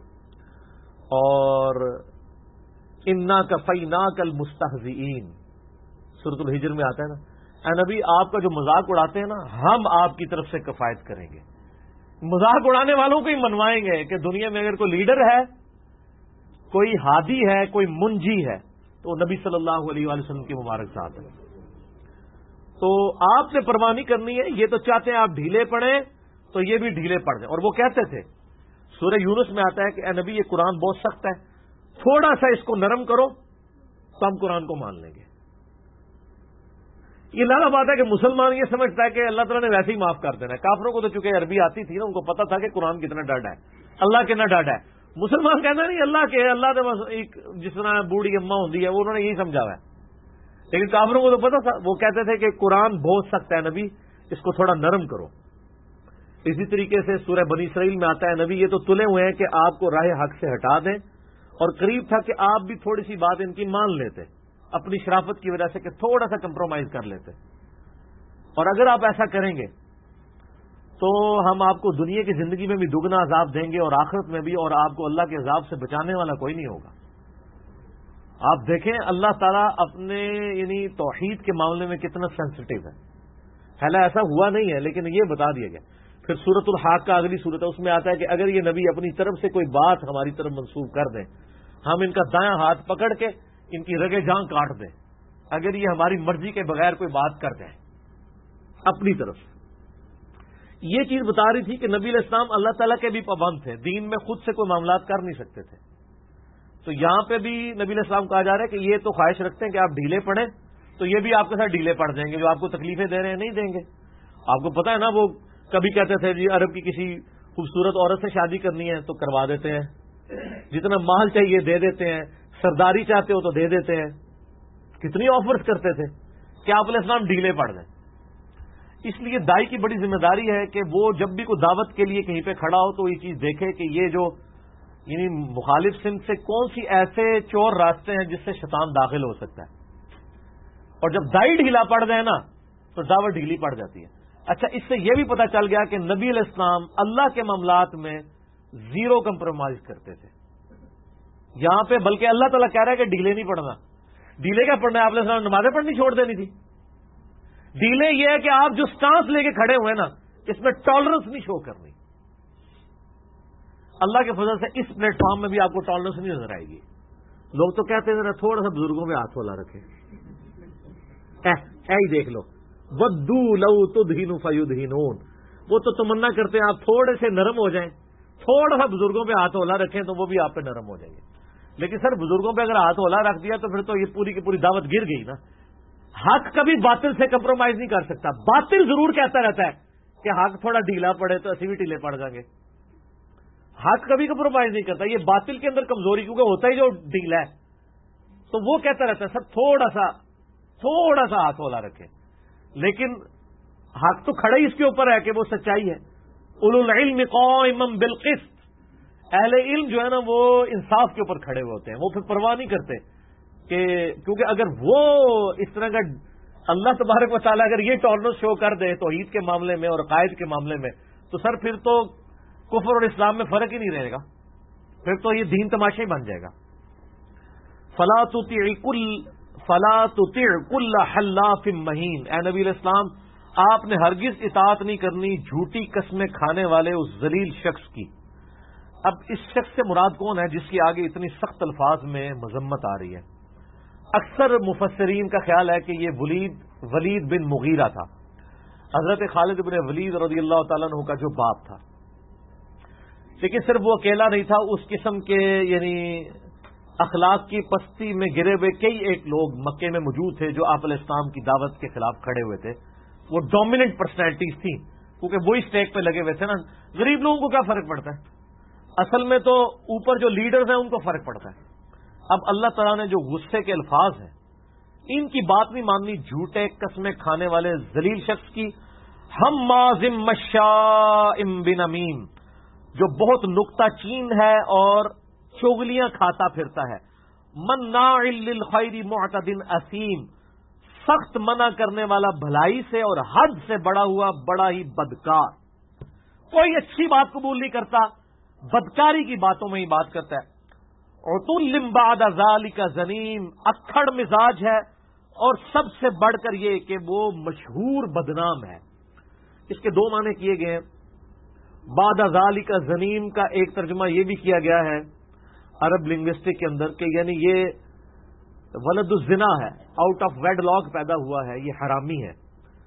اور اِنَّا كَفَيْنَاكَ الْمُسْتَهْزِئِينَ سورۃ الحجر میں آتا ہے نا, اے نبی آپ کا جو مذاق اڑاتے ہیں نا ہم آپ کی طرف سے کفایت کریں گے. مذاق اڑانے والوں کو ہی منوائیں گے کہ دنیا میں اگر کوئی لیڈر ہے, کوئی ہادی ہے, کوئی منجی ہے تو نبی صلی اللہ علیہ وآلہ وسلم کی مبارک ذات ہے. تو آپ نے پرواہ نہیں کرنی ہے. یہ تو چاہتے ہیں آپ ڈھیلے پڑیں تو یہ بھی ڈھیلے پڑ جائیں. اور وہ کہتے تھے سورہ یونس میں آتا ہے کہ اے نبی یہ قرآن بہت سخت ہے, تھوڑا سا اس کو نرم کرو تو ہم قرآن کو مان لیں گے. یہ لانا بات ہے کہ مسلمان یہ سمجھتا ہے کہ اللہ تعالیٰ نے ویسے ہی معاف کر دینا ہے. کافروں کو تو چونکہ عربی آتی تھی نا, ان کو پتا تھا کہ قرآن کتنا ڈاڈا ہے, اللہ کتنا ڈاڈا ہے. مسلمان کہنا نہیں اللہ کے, اللہ نے بس ایک جس طرح بوڑھی اماں ہوتی ہے وہ انہوں نے یہی سمجھا ہوا ہے. لیکن کافروں کو تو پتا تھا, وہ کہتے تھے کہ قرآن بہت سخت ہے نبی اس کو تھوڑا نرم کرو. اسی طریقے سے سورہ بنی اسرائیل میں آتا ہے نبی یہ تو تلے ہوئے ہیں کہ آپ کو راہ حق سے ہٹا دیں, اور قریب تھا کہ آپ بھی تھوڑی سی بات ان کی مان لیتے اپنی شرافت کی وجہ سے کہ تھوڑا سا کمپرومائز کر لیتے. اور اگر آپ ایسا کریں گے تو ہم آپ کو دنیا کی زندگی میں بھی دگنا عذاب دیں گے اور آخرت میں بھی, اور آپ کو اللہ کے عذاب سے بچانے والا کوئی نہیں ہوگا. آپ دیکھیں اللہ تعالیٰ اپنے یعنی توحید کے معاملے میں کتنا سینسٹیو ہے. حالانکہ ایسا ہوا نہیں ہے لیکن یہ بتا دیا گیا. پھر سورۃ الحاقہ اگلی سورت ہے, اس میں آتا ہے کہ اگر یہ نبی اپنی طرف سے کوئی بات ہماری طرف منسوخ کر دیں, ہم ان کا دایاں ہاتھ پکڑ کے ان کی رگے جان کاٹ دیں اگر یہ ہماری مرضی کے بغیر کوئی بات کر دیں اپنی طرف. یہ چیز بتا رہی تھی کہ نبی علیہ السلام اللہ تعالیٰ کے بھی پابند تھے, دین میں خود سے کوئی معاملات کر نہیں سکتے تھے. تو یہاں پہ بھی نبی علیہ السلام کہا جا رہا ہے کہ یہ تو خواہش رکھتے ہیں کہ آپ ڈھیلے پڑیں تو یہ بھی آپ کے ساتھ ڈھیلے پڑ جائیں گے. جو آپ کو تکلیفیں دے رہے ہیں نہیں دیں گے. آپ کو پتا ہے نا وہ کبھی کہتے تھے جی عرب کی کسی خوبصورت عورت سے شادی کرنی ہے تو کروا دیتے ہیں, جتنا مال چاہیے دے دیتے ہیں, سرداری چاہتے ہو تو دے دیتے ہیں. کتنی آفرز کرتے تھے کہ آپ علیہ السلام ڈھیلے پڑ جائیں. اس لیے دائی کی بڑی ذمہ داری ہے کہ وہ جب بھی کوئی دعوت کے لیے کہیں پہ کھڑا ہو تو یہ چیز دیکھے کہ یہ جو یعنی مخالف سمت سے کون سی ایسے چور راستے ہیں جس سے شیطان داخل ہو سکتا ہے. اور جب دائی ڈھیلا پڑ جائے نا تو دعوت ڈھیلی پڑ جاتی ہے. اچھا, اس سے یہ بھی پتا چل گیا کہ نبی علیہ السلام اللہ کے معاملات میں زیرو کمپرومائز کرتے تھے. یہاں پہ بلکہ اللہ تعالیٰ کہہ رہا ہے کہ ڈھیلے نہیں پڑنا. ڈھیلے کیا پڑھنا ہے؟ آپ علیہ السلام نمازیں پڑھنی چھوڑ دینی تھی. ڈھیلے یہ ہے کہ آپ جو سٹانس لے کے کھڑے ہوئے نا اس میں ٹالرنس نہیں شو کرنی. اللہ کے فضل سے اس پلیٹ فارم میں بھی آپ کو ٹالرنس نہیں نظر آئے گی. لوگ تو کہتے ہیں ذرا تھوڑا سا بزرگوں پہ ہاتھ والا رکھے, ہی دیکھ لو ودو لو تدہن فیدہنون, وہ تو تمنا کرتے ہیں آپ تھوڑے سے نرم ہو جائیں, تھوڑا سا بزرگوں پہ ہاتھ والا رکھیں تو وہ بھی آپ پہ نرم ہو جائیں گے. لیکن سر بزرگوں پہ اگر ہاتھ والا رکھ دیا تو پھر تو یہ پوری کی پوری دعوت گر گئی نا. حق کبھی باطل سے کمپرومائز نہیں کر سکتا. باطل ضرور کہتا رہتا ہے کہ حق تھوڑا ڈھیلا پڑے تو اسی بھی ڈھیلے پڑ جائیں گے. حق کبھی کمپرومائز نہیں کرتا. یہ باطل کے اندر کمزوری کیونکہ ہوتا ہی جو ڈھیلا ہے تو وہ کہتا رہتا ہے سب تھوڑا سا ہاتھ والا رکھے. لیکن حق تو کھڑا ہی اس کے اوپر ہے کہ وہ سچائی ہے. اولو العلم قائما بالقسط, اہل علم جو ہے نا وہ انصاف کے اوپر کھڑے ہوتے ہیں. وہ پھر پرواہ نہیں کرتے کہ کیونکہ اگر وہ اس طرح کا اللہ تبارک و تعالیٰ اگر یہ ٹالرنس شو کر دے توحید کے معاملے میں اور عقائد کے معاملے میں تو سر پھر تو کفر اور اسلام میں فرق ہی نہیں رہے گا. پھر تو یہ دین تماشا ہی بن جائے گا. فلا تطع كل حلاف مہین, اے نبی علیہ السلام آپ نے ہرگز اطاعت نہیں کرنی جھوٹی قسمیں کھانے والے اس ذلیل شخص کی. اب اس شخص سے مراد کون ہے جس کی آگے اتنی سخت الفاظ میں مذمت آ رہی ہے؟ اکثر مفسرین کا خیال ہے کہ یہ ولید بن مغیرہ تھا، حضرت خالد بن ولید رضی اللہ تعالیٰ عنہ کا جو باپ تھا. لیکن صرف وہ اکیلا نہیں تھا، اس قسم کے یعنی اخلاق کی پستی میں گرے ہوئے کئی ایک لوگ مکے میں موجود تھے جو آپ علیہ السلام کی دعوت کے خلاف کھڑے ہوئے تھے. وہ ڈومیننٹ پرسنالٹیز تھیں کیونکہ وہی اسٹیک پہ لگے ہوئے تھے نا. غریب لوگوں کو کیا فرق پڑتا ہے؟ اصل میں تو اوپر جو لیڈرز ہیں ان کو فرق پڑتا ہے. اب اللہ تعالیٰ نے جو غصے کے الفاظ ہیں ان کی بات نہیں ماننی، جھوٹے قسمیں کھانے والے ذلیل شخص کی. ہم مازم مشاء بنمیم، جو بہت نکتہ چین ہے اور چغلیاں کھاتا پھرتا ہے. مناع للخیر معتد اثیم، سخت منع کرنے والا بھلائی سے اور حد سے بڑا ہوا بڑا ہی بدکار. کوئی اچھی بات قبول نہیں کرتا، بدکاری کی باتوں میں ہی بات کرتا ہے. عتل بعد ذلک زنیم، اکھڑ مزاج ہے اور سب سے بڑھ کر یہ کہ وہ مشہور بدنام ہے. اس کے دو معنی کیے گئے ہیں. بعد ذالک زنیم کا ایک ترجمہ یہ بھی کیا گیا ہے عرب لنگوسٹک کے اندر کہ یعنی یہ ولد الزنا ہے، آؤٹ آف ویڈ لاک پیدا ہوا ہے، یہ حرامی ہے.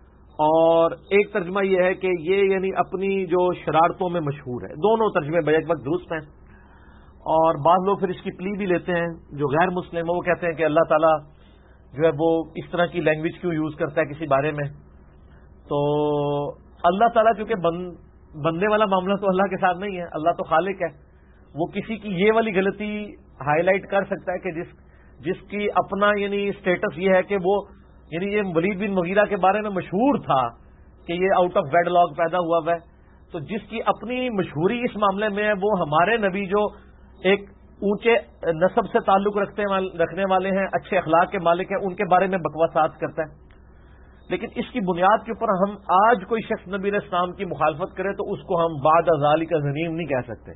اور ایک ترجمہ یہ ہے کہ یہ یعنی اپنی جو شرارتوں میں مشہور ہے. دونوں ترجمے بیک وقت درست ہیں. اور بعض لوگ پھر اس کی پلی بھی لیتے ہیں جو غیر مسلم ہیں، وہ کہتے ہیں کہ اللہ تعالیٰ جو ہے وہ اس طرح کی لینگویج کیوں یوز کرتا ہے کسی بارے میں. تو اللہ تعالیٰ چونکہ بندے والا معاملہ تو اللہ کے ساتھ نہیں ہے، اللہ تو خالق ہے. وہ کسی کی یہ والی غلطی ہائی لائٹ کر سکتا ہے کہ جس کی اپنا یعنی اسٹیٹس یہ ہے کہ وہ یعنی یہ ولید بن مغیرہ کے بارے میں مشہور تھا کہ یہ آؤٹ آف ویڈ لاک پیدا ہوا ہے. تو جس کی اپنی مشہوری اس معاملے میں ہے وہ ہمارے نبی جو ایک اونچے نسب سے تعلق رکھنے والے ہیں، اچھے اخلاق کے مالک ہیں، ان کے بارے میں بکواسات کرتا ہے. لیکن اس کی بنیاد کے اوپر ہم آج کوئی شخص نبی علیہ السلام کی مخالفت کرے تو اس کو ہم بعد ذالک زنیم نہیں کہہ سکتے،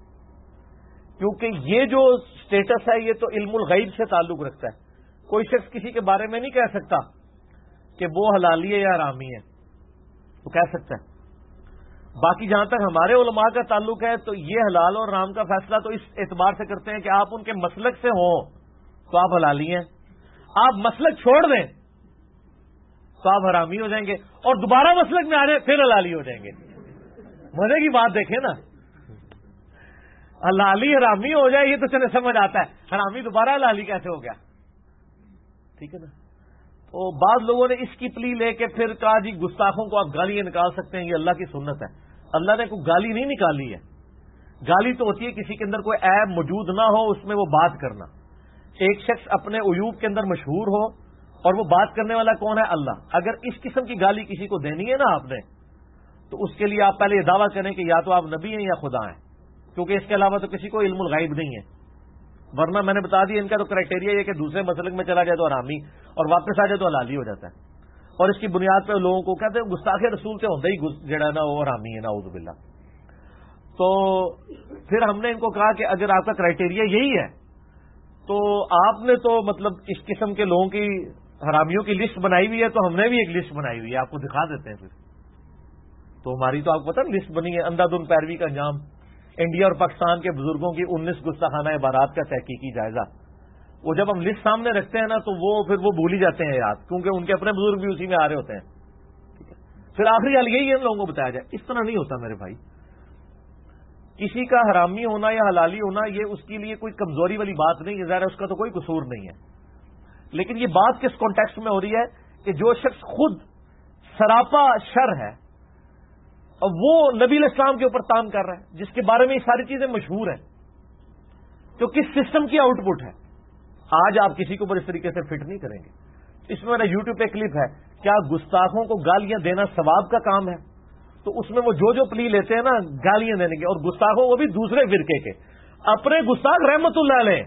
کیونکہ یہ جو سٹیٹس ہے یہ تو علم الغیب سے تعلق رکھتا ہے. کوئی شخص کسی کے بارے میں نہیں کہہ سکتا کہ وہ حلالی ہے یا حرامی ہے، وہ کہہ سکتا ہے. باقی جہاں تک ہمارے علماء کا تعلق ہے تو یہ حلال اور حرام کا فیصلہ تو اس اعتبار سے کرتے ہیں کہ آپ ان کے مسلک سے ہوں تو آپ حلالی ہیں، آپ مسلک چھوڑ دیں تو آپ حرامی ہو جائیں گے، اور دوبارہ مسلک میں آ جائیں پھر حلالی ہو جائیں گے. مزے کی بات دیکھیں نا، حلالی حرامی ہو جائے یہ تو چلے سمجھ آتا ہے، حرامی دوبارہ حلالی کیسے ہو گیا؟ ٹھیک ہے نا. تو بعض لوگوں نے اس کی پلی لے کے پھر کہا جی گستاخوں کو آپ گالیاں نکال سکتے ہیں، یہ اللہ کی سنت ہے. اللہ نے کوئی گالی نہیں نکالی ہے. گالی تو ہوتی ہے کسی کے اندر کوئی عیب موجود نہ ہو اس میں وہ بات کرنا. ایک شخص اپنے عیوب کے اندر مشہور ہو اور وہ بات کرنے والا کون ہے؟ اللہ. اگر اس قسم کی گالی کسی کو دینی ہے نا آپ نے تو اس کے لیے آپ پہلے یہ دعویٰ کریں کہ یا تو آپ نبی ہیں یا خدا ہیں، کیونکہ اس کے علاوہ تو کسی کو علم الغیب نہیں ہے. ورنہ میں نے بتا دیا ان کا تو کرائٹیریا یہ کہ دوسرے مسلک میں چلا جائے تو حرامی اور واپس آ جائے تو حلالی ہو جاتا ہے. اور اس کی بنیاد پہ لوگوں کو کہتے ہیں گستاخ رسول سے ہوتا ہی جڑا نا وہ حرامی ہے، نعوذ باللہ. تو پھر ہم نے ان کو کہا کہ اگر آپ کا کرائٹیریا یہی ہے تو آپ نے تو مطلب اس قسم کے لوگوں کی حرامیوں کی لسٹ بنائی ہوئی ہے، تو ہم نے بھی ایک لسٹ بنائی ہوئی ہے، آپ کو دکھا دیتے ہیں. پھر تو ہماری تو آپ کو پتا نا لسٹ بنی ہے، اندھا دھند پیروی کا انجام، انڈیا اور پاکستان کے بزرگوں کی 19 گستاخانہ عبارات کا تحقیقی جائزہ. وہ جب ہم لسٹ سامنے رکھتے ہیں نا تو وہ پھر وہ بھول ہی جاتے ہیں یاد، کیونکہ ان کے اپنے بزرگ بھی اسی میں آ رہے ہوتے ہیں. پھر آخری حال یہی ہے ان لوگوں کو بتایا جائے. اس طرح نہیں ہوتا میرے بھائی. کسی کا حرامی ہونا یا حلالی ہونا یہ اس کے لیے کوئی کمزوری والی بات نہیں ہے، ظاہر ہے اس کا تو کوئی قصور نہیں ہے. لیکن یہ بات کس کانٹیکسٹ میں ہو رہی ہے کہ جو شخص خود سراپا شر ہے اور وہ نبی علیہ السلام کے اوپر تان کر رہا ہے، جس کے بارے میں یہ ساری چیزیں مشہور ہیں، تو کس سسٹم کی آؤٹ پٹ ہے. آج آپ کسی کو اس طریقے سے فٹ نہیں کریں گے. اس میں میرا یوٹیوب پہ کلپ ہے، کیا گستاخوں کو گالیاں دینا ثواب کا کام ہے؟ تو اس میں وہ جو پلی لیتے ہیں نا گالیاں دینے کے، اور گستاخوں وہ بھی دوسرے فرقے کے، اپنے گستاخ رحمت اللہ علیہ،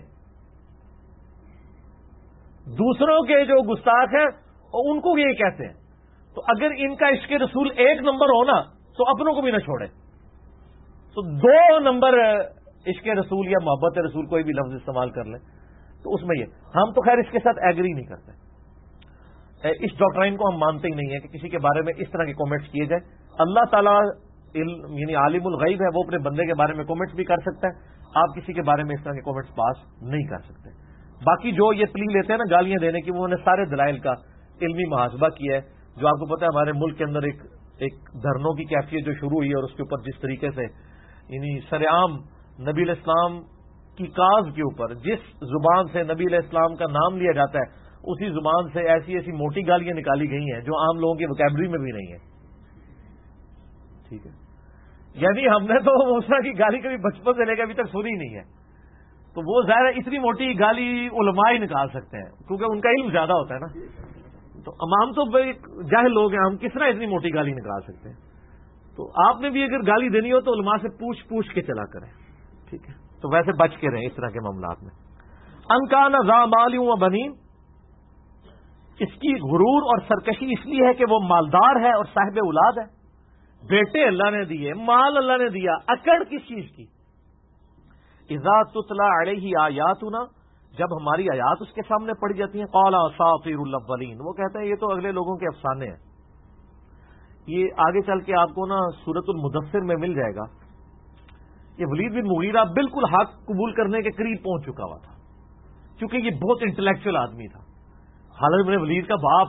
دوسروں کے جو گستاخ ہیں ان کو یہ کہتے ہیں. تو اگر ان کا عشق رسول 1 نمبر ہونا تو اپنوں کو بھی نہ چھوڑے. تو 2 نمبر عشق رسول یا محبت رسول کوئی بھی لفظ استعمال کر لیں تو اس میں یہ ہم تو خیر اس کے ساتھ ایگری نہیں کرتے. اس ڈاکٹرائن کو ہم مانتے ہی نہیں ہیں کہ کسی کے بارے میں اس طرح کے کامنٹس کیے جائیں. اللہ تعالیٰ یعنی عالم الغیب ہے، وہ اپنے بندے کے بارے میں کامنٹس بھی کر سکتا ہے. آپ کسی کے بارے میں اس طرح کے کامنٹس پاس نہیں کر سکتے. باقی جو یہ پلی لیتے ہیں نا گالیاں دینے کی، وہ انہوں نے سارے دلائل کا علمی محاسبہ کیا ہے. جو آپ کو پتا ہے ہمارے ملک کے اندر ایک دھرنوں کی کیفیت جو شروع ہوئی ہے، اور اس کے اوپر جس طریقے سے یعنی سر عام نبی علیہ السلام کی کاز کے اوپر جس زبان سے نبی علیہ السلام کا نام لیا جاتا ہے، اسی زبان سے ایسی ایسی موٹی گالیاں نکالی گئی ہیں جو عام لوگوں کی وکیبلری میں بھی نہیں ہے. ٹھیک ہے، یعنی ہم نے تو اس طرح کی گالی کبھی بچپن سے لے کے ابھی تک سنی نہیں ہے. تو وہ ظاہر ہے اتنی موٹی گالی علماء ہی نکال سکتے ہیں، کیونکہ ان کا علم زیادہ ہوتا ہے نا. تو عوام تو جاہل لوگ ہیں، ہم کس طرح اتنی موٹی گالی نکال سکتے ہیں. تو آپ نے بھی اگر گالی دینی ہو تو علماء سے پوچھ کے چلا کریں. ٹھیک ہے، تو ویسے بچ کے رہیں اس طرح کے معاملات میں. ان کان ذا مال و بنین، اس کی غرور اور سرکشی اس لیے ہے کہ وہ مالدار ہے اور صاحب اولاد ہے. بیٹے اللہ نے دیے، مال اللہ نے دیا، اکڑ کس چیز کی؟ اذا تتلی علیہ آیاتنا، جب ہماری آیات اس کے سامنے پڑھی جاتی ہیں، قال اساطیر الاولین، وہ کہتے ہیں یہ تو اگلے لوگوں کے افسانے ہیں. یہ آگے چل کے آپ کو نا سورۃ المدثر میں مل جائے گا. یہ ولید بن مغیرہ بالکل حق قبول کرنے کے قریب پہنچ چکا ہوا تھا، کیونکہ یہ بہت انٹلیکچوئل آدمی تھا. خالد بن ولید کا باپ،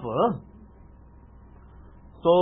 تو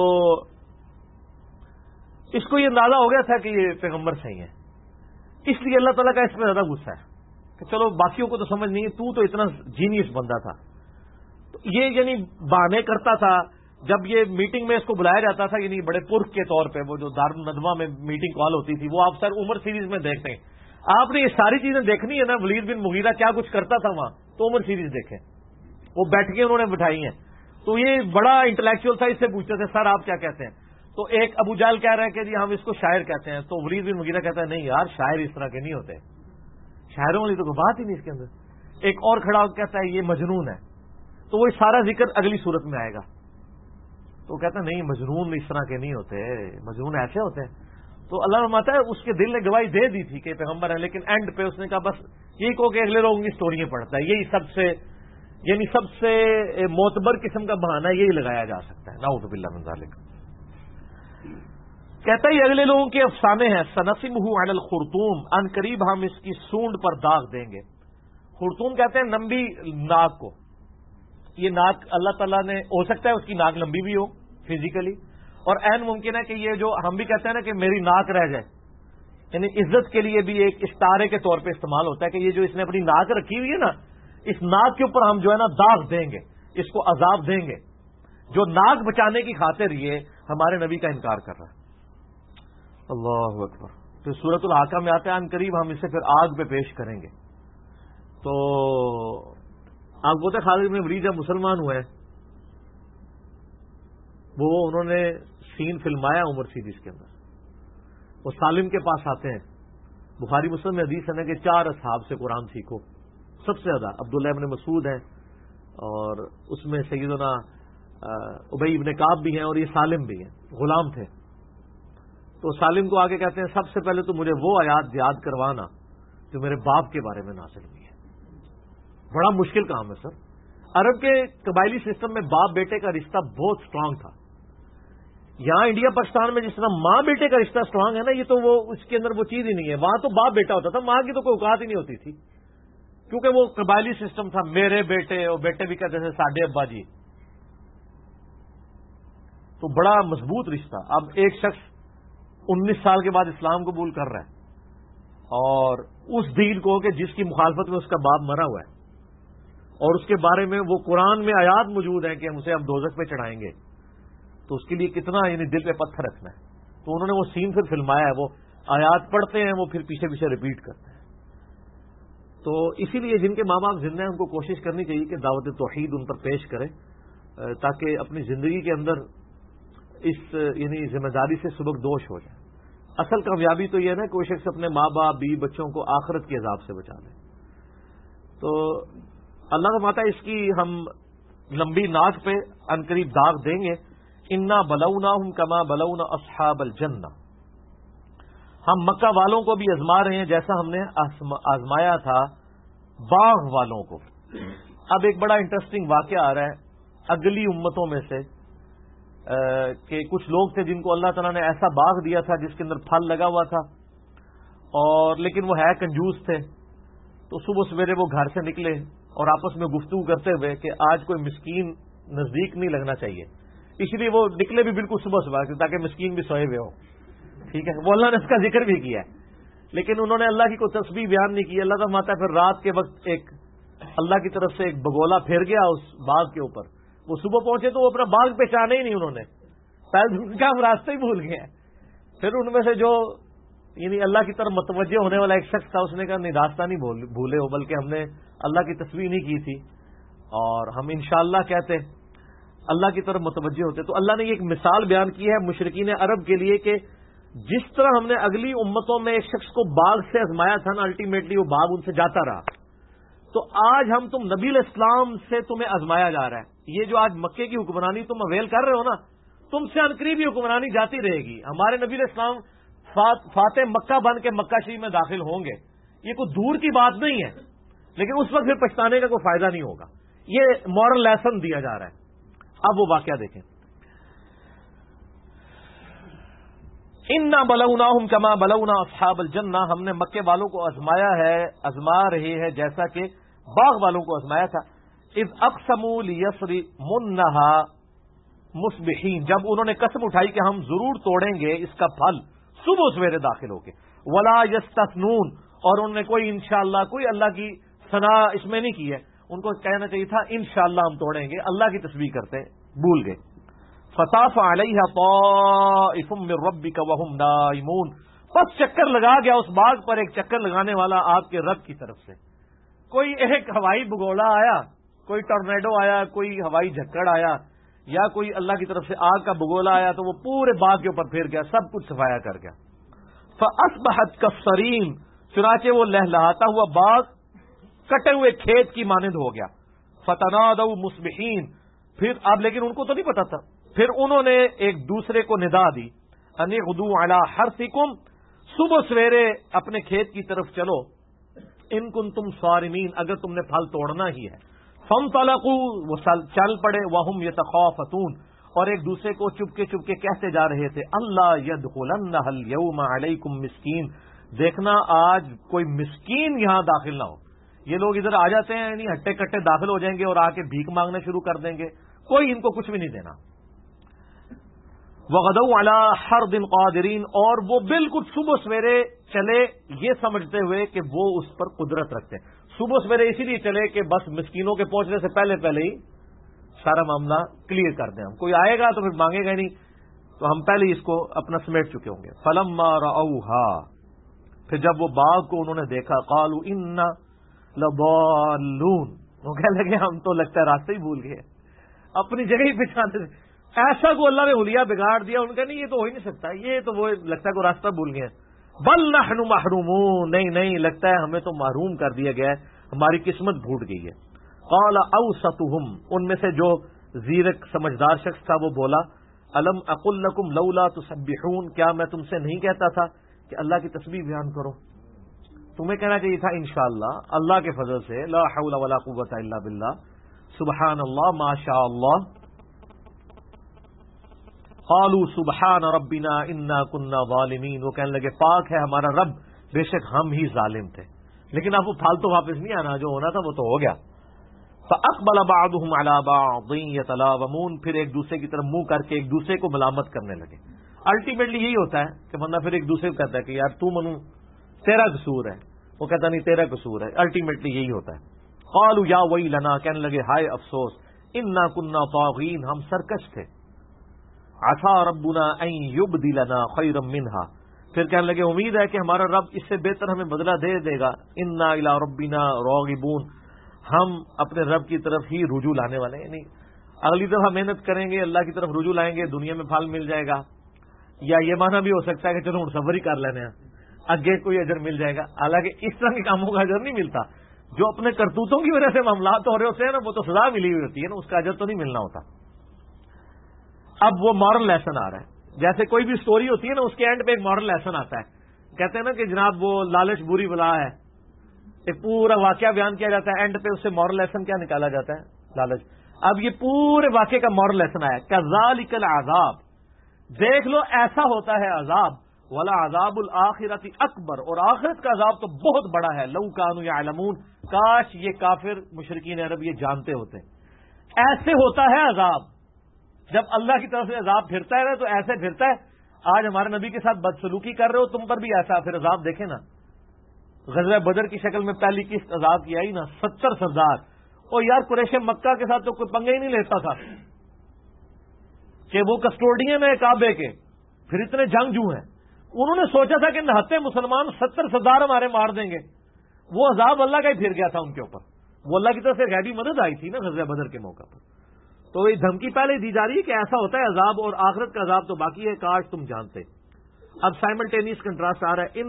اس کو یہ اندازہ ہو گیا تھا کہ یہ پیغمبر صحیح ہے. اس لیے اللہ تعالیٰ کا اس میں زیادہ غصہ ہے کہ چلو باقیوں کو تو سمجھ نہیں ہے، تو اتنا جینیس بندہ تھا. تو یہ یعنی بہانے کرتا تھا. جب یہ میٹنگ میں اس کو بلایا جاتا تھا، یعنی بڑے پرخ کے طور پہ، وہ جو دارالندوہ میں میٹنگ کال ہوتی تھی، وہ آپ سر عمر سیریز میں دیکھتے ہیں. آپ نے یہ ساری چیزیں دیکھنی ہے نا، ولید بن مغیرہ کیا کچھ کرتا تھا وہاں، تو عمر سیریز دیکھیں. وہ بیٹھ کے انہوں نے بٹھائی ہیں. تو یہ بڑا انٹلیکچوئل تھا، اس سے پوچھتے تھے سر آپ کیا کہتے ہیں. تو ایک ابو جہل کہہ رہا ہے کہ جی ہم اس کو شاعر کہتے ہیں. تو ولید بن مغیرہ کہتا ہے نہیں یار، شاعر اس طرح کے نہیں ہوتے، شاعروں والی تو کوئی بات ہی نہیں اس کے اندر. ایک اور کھڑا ہو کہتا ہے یہ مجنون ہے. تو وہ سارا ذکر اگلی صورت میں آئے گا. تو کہتا ہے نہیں، مجنون اس طرح کے نہیں ہوتے، مجنون ایسے ہوتے ہیں. تو اللہ فرماتا ہے اس کے دل نے گواہی دے دی تھی کہ پیغمبر ہے، لیکن اینڈ پہ اس نے کہا بس یہی کہو کہ اگلے لوگوں کی اسٹوریاں پڑھتا ہے. یہی سب سے معتبر قسم کا بہانہ یہی لگایا جا سکتا ہے. نعوذ باللہ من ذالک. کہتا ہے یہ اگلے لوگوں کے افسانے ہیں. سنسمہ علی الخرطوم، ان قریب ہم اس کی سونڈ پر داغ دیں گے. خرطوم کہتے ہیں لمبی ناک کو. یہ ناک اللہ تعالیٰ نے، ہو سکتا ہے اس کی ناک لمبی بھی ہو فزیکلی، اور عین ممکن ہے کہ یہ جو ہم بھی کہتے ہیں نا کہ میری ناک رہ جائے، یعنی عزت کے لیے بھی ایک اشارے کے طور پہ استعمال ہوتا ہے کہ یہ جو اس نے اپنی ناک رکھی ہوئی ہے نا، اس ناک کے اوپر ہم جو ہے نا داغ دیں گے، اس کو عذاب دیں گے. جو ناک بچانے کی خاطر یہ ہمارے نبی کا انکار کر رہا ہے. اللہ اکبر. تو سورۃ الحاقہ میں آتے ہیں ان قریب ہم اسے پھر آگ پہ پیش کریں گے. تو آپ کو خالد بن ولید جب مسلمان ہوئے، وہ انہوں نے سین فلمایا عمر سیریز کے اندر. وہ سالم کے پاس آتے ہیں. بخاری مسلم میں حدیث ہے کہ 4 اصحاب سے قرآن سیکھو. سب سے زیادہ عبداللہ ابن مسعود ہیں، اور اس میں سیدنا ابی ابن کعب بھی ہیں، اور یہ سالم بھی ہیں، غلام تھے. تو سالم کو آگے کہتے ہیں سب سے پہلے تو مجھے وہ آیات یاد کروانا جو میرے باپ کے بارے میں نازل ہوئی ہے. بڑا مشکل کام ہے سر. عرب کے قبائلی سسٹم میں باپ بیٹے کا رشتہ بہت سٹرانگ تھا. یہاں انڈیا پاکستان میں جس طرح ماں بیٹے کا رشتہ سٹرانگ ہے نا، یہ تو وہ اس کے اندر وہ چیز ہی نہیں ہے. وہاں تو باپ بیٹا ہوتا تھا، ماں کی تو کوئی اوقات ہی نہیں ہوتی تھی، کیونکہ وہ قبائلی سسٹم تھا. میرے بیٹے، اور بیٹے بھی کہتے تھے ساڈے ابا جی. تو بڑا مضبوط رشتہ. اب ایک شخص 19 سال کے بعد اسلام قبول کر رہا ہے، اور اس دین کو کہ جس کی مخالفت میں اس کا باپ مرا ہوا ہے، اور اس کے بارے میں وہ قرآن میں آیات موجود ہیں کہ ہم اسے دوزخ پہ چڑھائیں گے، تو اس کے لیے کتنا یعنی دل پہ پتھر رکھنا ہے. تو انہوں نے وہ سین پھر فلمایا ہے. وہ آیات پڑھتے ہیں، وہ پھر پیچھے پیچھے ریپیٹ کرتے ہیں. تو اسی لیے جن کے ماں باپ زندہ ہیں ان کو کوشش کرنی چاہیے کہ دعوت توحید ان پر پیش کریں، تاکہ اپنی زندگی کے اندر اس یعنی ذمہ داری سے سبکدوش ہو جائے. اصل کامیابی تو یہ ہے نا کہ کوئی شخص اپنے ماں باپ بیوی بچوں کو آخرت کے عذاب سے بچا لے. تو اللہ کا ماتا اس کی ہم لمبی ناک پہ عنقریب داغ دیں گے. انا بلوناہم کما بلونا اصحاب الجنہ، ہم مکہ والوں کو بھی آزما رہے ہیں جیسا ہم نے آزمایا تھا باغ والوں کو. اب ایک بڑا انٹرسٹنگ واقعہ آ رہا ہے اگلی امتوں میں سے، کہ کچھ لوگ تھے جن کو اللہ تعالیٰ نے ایسا باغ دیا تھا جس کے اندر پھل لگا ہوا تھا، اور لیکن وہ ہے کنجوس تھے. تو صبح سویرے وہ گھر سے نکلے اور آپس میں گفتگو کرتے ہوئے کہ آج کوئی مسکین نزدیک نہیں لگنا چاہیے، اس لیے وہ نکلے بھی بالکل صبح صبح تاکہ مسکین بھی سوئے ہوئے ہو. ٹھیک ہے، وہ اللہ نے اس کا ذکر بھی کیا ہے، لیکن انہوں نے اللہ کی کوئی تسبیح بیان نہیں کی. اللہ کا ماتا پھر رات کے وقت ایک اللہ کی طرف سے ایک بگولا پھر گیا اس باغ کے اوپر. وہ صبح پہنچے تو وہ اپنا باغ پہچانا ہی نہیں انہوں نے، شاید ان کا ہم راستہ ہی بھول گئے. پھر ان میں سے جو یعنی اللہ کی طرف متوجہ ہونے والا ایک شخص تھا، اس نے کہا نہیں راستہ نہیں بھولے ہو، بلکہ ہم نے اللہ کی تسبیح نہیں کی تھی اور ہم انشاءاللہ کہتے اللہ کی طرف متوجہ ہوتے. تو اللہ نے یہ ایک مثال بیان کی ہے مشرکین عرب کے لیے کہ جس طرح ہم نے اگلی امتوں میں ایک شخص کو باغ سے آزمایا تھا نا، الٹیمیٹلی وہ باغ ان سے جاتا رہا، تو آج ہم تم نبی علیہ السلام سے تمہیں آزمایا جا رہا ہے. یہ جو آج مکے کی حکمرانی تم اویل کر رہے ہو نا، تم سے عنقریب حکمرانی جاتی رہے گی. ہمارے نبی علیہ السلام فاتح مکہ بن کے مکہ شریف میں داخل ہوں گے، یہ کوئی دور کی بات نہیں ہے، لیکن اس وقت پھر پچھتانے کا کوئی فائدہ نہیں ہوگا. یہ مورل لیسن دیا جا رہا ہے. اب وہ واقعہ دیکھیں. اِنَّا بَلَوْنَاهُمْ كَمَا بَلَوْنَا أَصْحَابَ الْجَنَّةِ، ہم نے مکے والوں کو آزمایا ہے، آزما رہے ہیں جیسا کہ باغ والوں کو آزمایا تھا. اِذْ أَقْسَمُوا لِيَصْرِمُنَّهَا مُصْبِحِينَ، جب انہوں نے قسم اٹھائی کہ ہم ضرور توڑیں گے اس کا پھل صبح سویرے داخل ہو کے. وَلَا يَسْتَثْنُونَ، اور انہوں نے کوئی انشاءاللہ کوئی اللہ کی ثنا اس میں نہیں کی ہے. ان کو کہنا چاہیے تھا انشاءاللہ ہم توڑیں گے، اللہ کی تسبیح کرتے بھول گئے. فطاف علیہا طائف من ربک وہم نائمون، بس چکر لگا گیا اس باغ پر ایک چکر لگانے والا آپ کے رب کی طرف سے. کوئی ایک ہوائی بگولا آیا، کوئی ٹورنیڈو آیا، کوئی ہوائی جھکڑ آیا، یا کوئی اللہ کی طرف سے آگ کا بگولا آیا تو وہ پورے باغ کے اوپر پھیر گیا، سب کچھ صفایا کر گیا. فاصبحت کالصریم، چنانچہ وہ لہلہاتا ہوا باغ کٹے ہوئے کھیت کی مانند ہو گیا. فتنادوا مصبحین، پھر اب لیکن ان کو تو نہیں پتا تھا، پھر انہوں نے ایک دوسرے کو ندا دی، ان غدوا علی حرثکم، صبح سویرے اپنے کھیت کی طرف چلو، ان کنتم صارمین، اگر تم نے پھل توڑنا ہی ہے. فانطلقوا، وہ چل پڑے، وہم یتخافتون، اور ایک دوسرے کو چپکے چپکے کہتے جا رہے تھے، اللہ یدخلنہ اليوم علیکم مسکین، دیکھنا آج کوئی مسکین یہاں داخل نہ ہو. یہ لوگ ادھر آ جاتے ہیں یعنی ہٹے کٹے داخل ہو جائیں گے اور آ کے بھیک مانگنا شروع کر دیں گے، کوئی ان کو کچھ بھی نہیں دینا. وغدوا علی حرد قادرین، اور وہ بالکل صبح سویرے چلے یہ سمجھتے ہوئے کہ وہ اس پر قدرت رکھتے ہیں. صبح سویرے اسی لیے چلے کہ بس مسکینوں کے پہنچنے سے پہلے ہی سارا معاملہ کلیئر کر دیں. ہم کوئی آئے گا تو پھر مانگے گا نہیں، تو ہم پہلے ہی اس کو اپنا سمیٹ چکے ہوں گے. فلما رأوها، پھر جب وہ باغ کو انہوں نے دیکھا، قالوا انا لضالون، وہ کہنے لگے ہم تو لگتا ہے راستہ ہی بھول گئے، اپنی جگہ ہی پچھانے. ایسا کو اللہ نے حلیہ بگاڑ دیا، ان کا نہیں یہ تو ہو ہی نہیں سکتا، یہ تو وہ لگتا ہے کو راستہ بھول گئے. بل نحن محرومون، نہیں لگتا ہے ہمیں تو محروم کر دیا گیا ہے، ہماری قسمت پھوٹ گئی ہے. قال اوسطهم، ان میں سے جو زیرک سمجھدار شخص تھا وہ بولا، الم اقل لکم لولا تسبحون، کیا میں تم سے نہیں کہتا تھا کہ اللہ کی تسبیح بیان کرو؟ تمہیں کہنا چاہیے تھا انشاءاللہ، اللہ کے فضل سے، لا حول ولا قوت الا باللہ، سبحان اللہ، ما شاء اللہ. قالوا سبحان ربنا انا كنا ظالمین، وہ کہنے لگے پاک ہے ہمارا رب، بے شک ہم ہی ظالم تھے. لیکن اب وہ پھال تو واپس نہیں آنا، جو ہونا تھا وہ تو ہو گیا. فاقبل بعضهم على بعض يتلاومون، پھر ایک دوسرے کی طرف منہ کر کے ایک دوسرے کو ملامت کرنے لگے. الٹیمیٹلی یہی ہوتا ہے کہ بندہ پھر ایک دوسرے کو کہتا ہے کہ یار تو منو تیرا قصور ہے، وہ کہتا نہیں تیرا قصور ہے. الٹیمیٹلی یہی ہوتا ہے. قالوا یا ویلنا، کہنے لگے ہائے افسوس، انا كنا طاغین، ہم سرکش تھے. عسى ربنا ان يبدلنا خيرا منها، پھر کہنے لگے امید ہے کہ ہمارا رب اس سے بہتر ہمیں بدلہ دے گا. انا الى ربنا راغبون، ہم اپنے رب کی طرف ہی رجوع لانے والے ہیں. یعنی اگلی دفعہ محنت کریں گے، اللہ کی طرف رجوع لائیں گے، دنیا میں پھل مل جائے گا. یا یہ معنی بھی ہو سکتا ہے کہ چلو صبر ہی کر لینے ہیں، اگے کوئی اجر مل جائے گا. حالانکہ اس طرح کے کاموں کا اجر نہیں ملتا. جو اپنے کرتوتوں کی وجہ سے معاملات ہو رہے ہوتے ہیں نا، وہ تو سزا ملی ہوئی ہوتی ہے نا، اس کا اجر تو نہیں ملنا ہوتا. اب وہ مورل لیسن آ رہا ہے. جیسے کوئی بھی سٹوری ہوتی ہے نا، اس کے اینڈ پہ ایک مورل لیسن آتا ہے. کہتے ہیں نا کہ جناب وہ لالچ بری بلا ہے، ایک پورا واقعہ بیان کیا جاتا ہے، اینڈ پہ اس سے مورل لیسن کیا نکالا جاتا ہے؟ لالچ. اب یہ پورے واقعے کا مورل لیسن آیا، کذالک العذاب، دیکھ لو ایسا ہوتا ہے عذاب، ولا عذاب الآخرۃ اکبر، اور آخرت کا عذاب تو بہت بڑا ہے. لو کانوا یعلمون، کاش یہ کافر مشرکین عرب یہ جانتے ہوتے. ایسے ہوتا ہے عذاب. جب اللہ کی طرف سے عذاب پھرتا ہے تو ایسے پھرتا ہے. آج ہمارے نبی کے ساتھ بدسلوکی کر رہے ہو, تم پر بھی ایسا پھر عذاب دیکھے نا. غزوہ بدر کی شکل میں پہلی قسط عذاب کی آئی نا, 70 سردار. اور یار قریش مکہ کے ساتھ تو کوئی پنگا ہی نہیں لیتا تھا کہ وہ کسٹوڈین ہے کعبے کے, پھر اتنے جنگجو ہیں. انہوں نے سوچا تھا کہ نہتے مسلمان 70 سردار ہمارے مار دیں گے. وہ عذاب اللہ کا ہی پھر گیا تھا ان کے اوپر. وہ اللہ کی طرف سے غیبی مدد آئی تھی نا غزوہ بدر کے موقع پر. تو یہ دھمکی پہلے دی جا رہی ہے کہ ایسا ہوتا ہے عذاب, اور آخرت کا عذاب تو باقی ہے, کاش تم جانتے. اب سائملٹینیس کنٹراسٹ آ رہا ہے.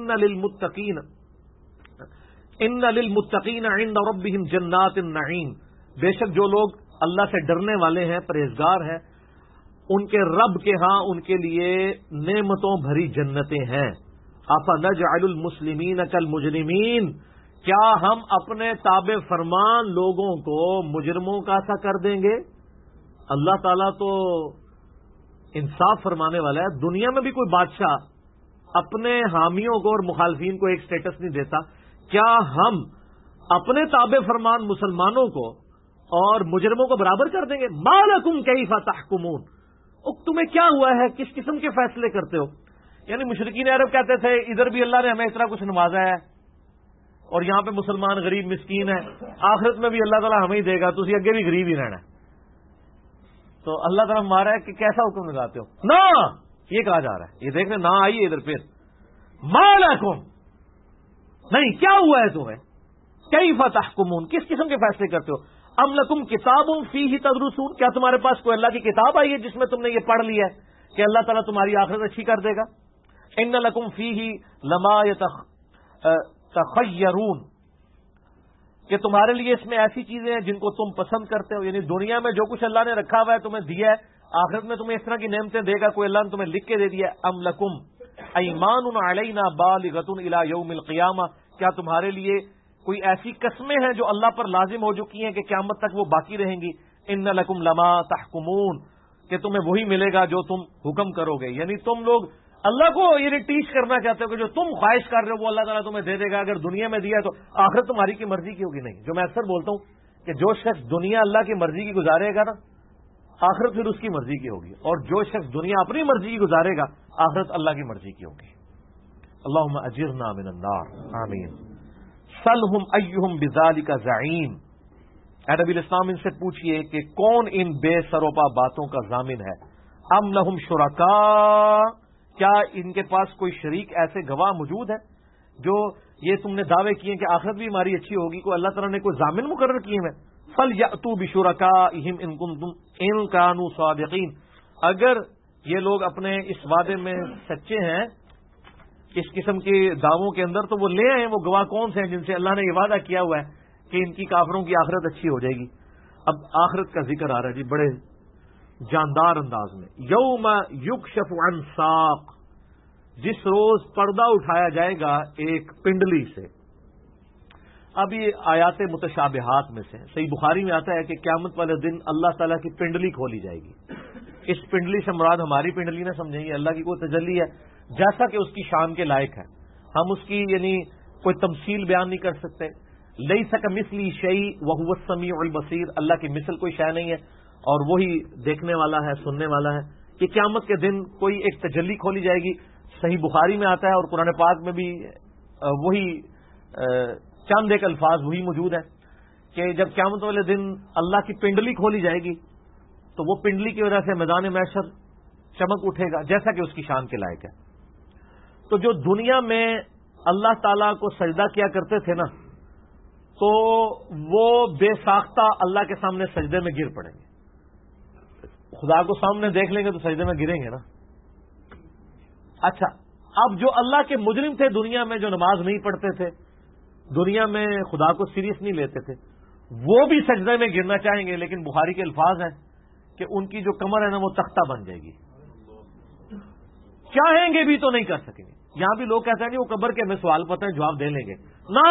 ان للمتقین عند ربهم جنات النعیم, بے شک جو لوگ اللہ سے ڈرنے والے ہیں, پرہیزگار ہیں, ان کے رب کے ہاں ان کے لیے نعمتوں بھری جنتیں ہیں. افنجعل المسلمین کالمجرمین, کیا ہم اپنے تابع فرمان لوگوں کو مجرموں کا سا کر دیں گے؟ اللہ تعالیٰ تو انصاف فرمانے والا ہے. دنیا میں بھی کوئی بادشاہ اپنے حامیوں کو اور مخالفین کو ایک سٹیٹس نہیں دیتا. کیا ہم اپنے تابع فرمان مسلمانوں کو اور مجرموں کو برابر کر دیں گے؟ ما لکم کیف تحکمون, تمہیں کیا ہوا ہے, کس قسم کے فیصلے کرتے ہو؟ یعنی مشرکین عرب کہتے تھے ادھر بھی اللہ نے ہمیں اتنا کچھ نوازا ہے اور یہاں پہ مسلمان غریب مسکین ہے, آخرت میں بھی اللہ تعالیٰ ہمیں ہی دے گا, تو اسی اگے بھی غریب ہی رہنا ہے. تو اللہ تعالیٰ مارا ہے کہ کیسا حکم لگاتے ہو؟ نہ, یہ کہا جا رہا ہے, یہ دیکھنے نہ آئیے ادھر پھر. ما لکم, نہیں کیا ہوا ہے تمہیں؟ کیف تحکمون, کس قسم کے فیصلے کرتے ہو؟ ام لکم کتاب فیہ تدرسون, کیا تمہارے پاس کوئی اللہ کی کتاب آئی ہے جس میں تم نے یہ پڑھ لیا ہے کہ اللہ تعالیٰ تمہاری آخرت اچھی کر دے گا؟ ان لکم فیہ لما تخیرون, کہ تمہارے لیے اس میں ایسی چیزیں ہیں جن کو تم پسند کرتے ہو. یعنی دنیا میں جو کچھ اللہ نے رکھا ہوا ہے تمہیں دیا ہے, آخرت میں تمہیں اس طرح کی نعمتیں دے گا کوئی, اللہ نے تمہیں لکھ کے دے دیا ہے. ام لکم ایمان علینا بالغۃ الی یوم القیامہ, کیا تمہارے لیے کوئی ایسی قسمیں ہیں جو اللہ پر لازم ہو چکی ہیں کہ قیامت تک وہ باقی رہیں گی؟ ان لکم لما تحکمون, کہ تمہیں وہی ملے گا جو تم حکم کرو گے. یعنی تم لوگ اللہ کو یہ ٹیچ کرنا چاہتے ہو کہ جو تم خواہش کر رہے ہو وہ اللہ تعالیٰ تمہیں دے دے گا. اگر دنیا میں دیا ہے تو آخرت تمہاری کی مرضی کی ہوگی. نہیں, جو میں اکثر بولتا ہوں کہ جو شخص دنیا اللہ کی مرضی کی گزارے گا نا, آخرت پھر اس کی مرضی کی ہوگی, اور جو شخص دنیا اپنی مرضی کی گزارے گا آخرت اللہ کی مرضی کی ہوگی. اللہم اجرنا من النار, آمین. سلہم ایہم بذالک زعیم, اے نبی الاسلام ان سے پوچھئے کہ کون ان بے سروپا باتوں کا ضامن ہے. ام لہم شرکاء, کیا ان کے پاس کوئی شریک ایسے گواہ موجود ہے جو یہ تم نے دعوے کیے کہ آخرت بھی ہماری اچھی ہوگی؟ کوئی اللہ تعالیٰ نے کوئی ضامن مقرر کیے ہیں؟ فلیأتوا بشرکائہم ان کنتم ان کانوا صادقین, اگر یہ لوگ اپنے اس وعدے میں سچے ہیں اس قسم کے دعووں کے اندر, تو وہ لے آئیں وہ گواہ کون سے ہیں جن سے اللہ نے یہ وعدہ کیا ہوا ہے کہ ان کی کافروں کی آخرت اچھی ہو جائے گی. اب آخرت کا ذکر آ رہا ہے جی بڑے جاندار انداز میں. یوم یکشف عن ساق, جس روز پردہ اٹھایا جائے گا ایک پنڈلی سے. اب یہ آیات متشابہات میں سے صحیح بخاری میں آتا ہے کہ قیامت والے دن اللہ تعالیٰ کی پنڈلی کھولی جائے گی. اس پنڈلی سے مراد ہماری پنڈلی نہ سمجھیں گے, اللہ کی کوئی تجلی ہے جیسا کہ اس کی شان کے لائق ہے. ہم اس کی یعنی کوئی تمثیل بیان نہیں کر سکتے. لیس کمثلہ شیء وہو السمیع البصیر, اللہ کی مثل کوئی شے نہیں ہے اور وہی دیکھنے والا ہے سننے والا ہے. کہ قیامت کے دن کوئی ایک تجلی کھولی جائے گی, صحیح بخاری میں آتا ہے اور قرآن پاک میں بھی وہی چند ایک الفاظ وہی موجود ہیں کہ جب قیامت والے دن اللہ کی پنڈلی کھولی جائے گی تو وہ پنڈلی کی وجہ سے میدان محشر چمک اٹھے گا جیسا کہ اس کی شان کے لائق ہے. تو جو دنیا میں اللہ تعالیٰ کو سجدہ کیا کرتے تھے نا, تو وہ بے ساختہ اللہ کے سامنے سجدے میں گر پڑیں گے. خدا کو سامنے دیکھ لیں گے تو سجدے میں گریں گے نا. اچھا, اب جو اللہ کے مجرم تھے دنیا میں, جو نماز نہیں پڑھتے تھے دنیا میں, خدا کو سیریس نہیں لیتے تھے, وہ بھی سجدے میں گرنا چاہیں گے, لیکن بخاری کے الفاظ ہیں کہ ان کی جو کمر ہے نا وہ تختہ بن جائے گی. چاہیں گے بھی تو نہیں کر سکیں گے. یہاں بھی لوگ کہتے ہیں کہ وہ قبر کے ہمیں سوال پتہ ہے جواب دے لیں گے. نہ,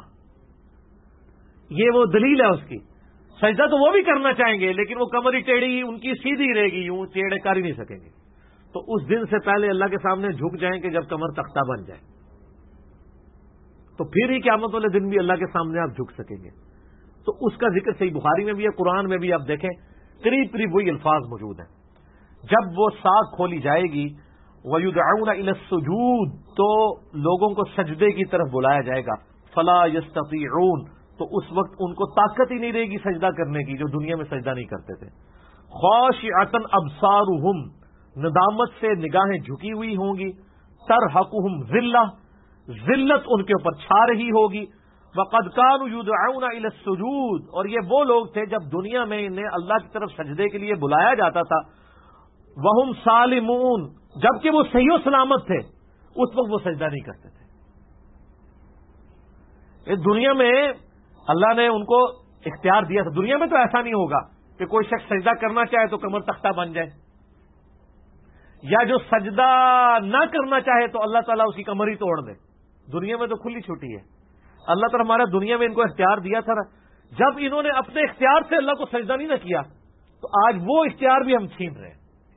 یہ وہ دلیل ہے اس کی. سجدہ تو وہ بھی کرنا چاہیں گے لیکن وہ کمر ہی ٹیڑھی ان کی سیدھی رہے گی, یوں ٹیڑھے کر ہی نہیں سکیں گے. تو اس دن سے پہلے اللہ کے سامنے جھک جائیں کہ جب کمر تختہ بن جائے. تو پھر ہی قیامت والے دن بھی اللہ کے سامنے آپ جھک سکیں گے. تو اس کا ذکر صحیح بخاری میں بھی ہے, قرآن میں بھی آپ دیکھیں قریب قریب وہی الفاظ موجود ہیں. جب وہ ساکھ کھولی جائے گی وَيُدْعَوْنَ إِلَى السُّجُودِ, تو لوگوں کو سجدے کی طرف بلایا جائے گا. فَلَا يَسْتَطِيعُونَ, تو اس وقت ان کو طاقت ہی نہیں رہے گی سجدہ کرنے کی, جو دنیا میں سجدہ نہیں کرتے تھے. خَاشِعَةً أَبْصَارُهُمْ, ندامت سے نگاہیں جھکی ہوئی ہوں گی. تَرْهَقُهُمْ ذِلَّةٌ, ذلت ان کے اوپر چھا رہی ہوگی. وَقَدْ كَانُوا يُدْعَوْنَ إِلَى السُّجُودِ, اور یہ وہ لوگ تھے جب دنیا میں انہیں اللہ کی طرف سجدے کے لیے بلایا جاتا تھا. وَهُمْ سَالِمُونَ, جبکہ وہ صحیح و سلامت تھے, اس وقت وہ سجدہ نہیں کرتے تھے. اس دنیا میں اللہ نے ان کو اختیار دیا تھا. دنیا میں تو ایسا نہیں ہوگا کہ کوئی شخص سجدہ کرنا چاہے تو کمر تختہ بن جائے, یا جو سجدہ نہ کرنا چاہے تو اللہ تعالیٰ اس کی کمر ہی توڑ دے. دنیا میں تو کھلی چھٹی ہے. اللہ تعالیٰ ہمارا دنیا میں ان کو اختیار دیا تھا. جب انہوں نے اپنے اختیار سے اللہ کو سجدہ نہیں نہ کیا تو آج وہ اختیار بھی ہم چھین رہے ہیں.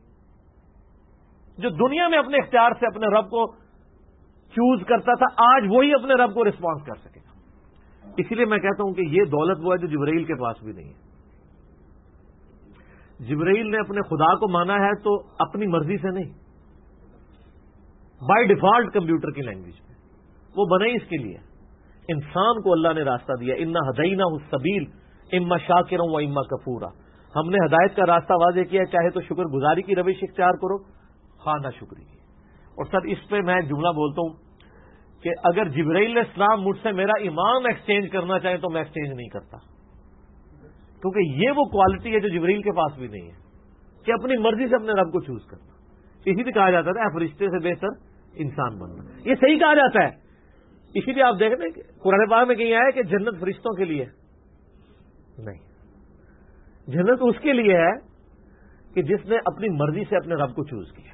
جو دنیا میں اپنے اختیار سے اپنے رب کو چوز کرتا تھا, آج وہی اپنے رب کو رسپانس کر سکے گا. اسی لیے میں کہتا ہوں کہ یہ دولت وہ ہے جو جبرائیل کے پاس بھی نہیں ہے. جبرائیل نے اپنے خدا کو مانا ہے تو اپنی مرضی سے نہیں, بائی ڈیفالٹ کمپیوٹر کی لینگویج میں وہ بنے اس کے لیے. انسان کو اللہ نے راستہ دیا, انا ہدیناہ السبیل اما شاکرا و اما کفورا. ہم نے ہدایت کا راستہ واضح کیا, چاہے تو شکر گزاری کی روش اختیار کرو, خواہ شکری کی. اور سر اس پہ میں جملہ بولتا ہوں کہ اگر جبرائیل علیہ السلام مجھ سے میرا ایمان ایکسچینج کرنا چاہیں تو میں ایکسچینج نہیں کرتا, کیونکہ یہ وہ کوالٹی ہے جو جبرائیل کے پاس بھی نہیں ہے کہ اپنی مرضی سے اپنے رب کو چوز کرنا. اسی لیے کہا جاتا ہے فرشتے سے بہتر انسان بننا, یہ صحیح کہا جاتا ہے. اسی لیے آپ دیکھ رہے ہیں قرآن پاک میں کہیں آیا کہ جنت فرشتوں کے لیے نہیں, جنت اس کے لیے ہے کہ جس نے اپنی مرضی سے اپنے رب کو چوز کیا.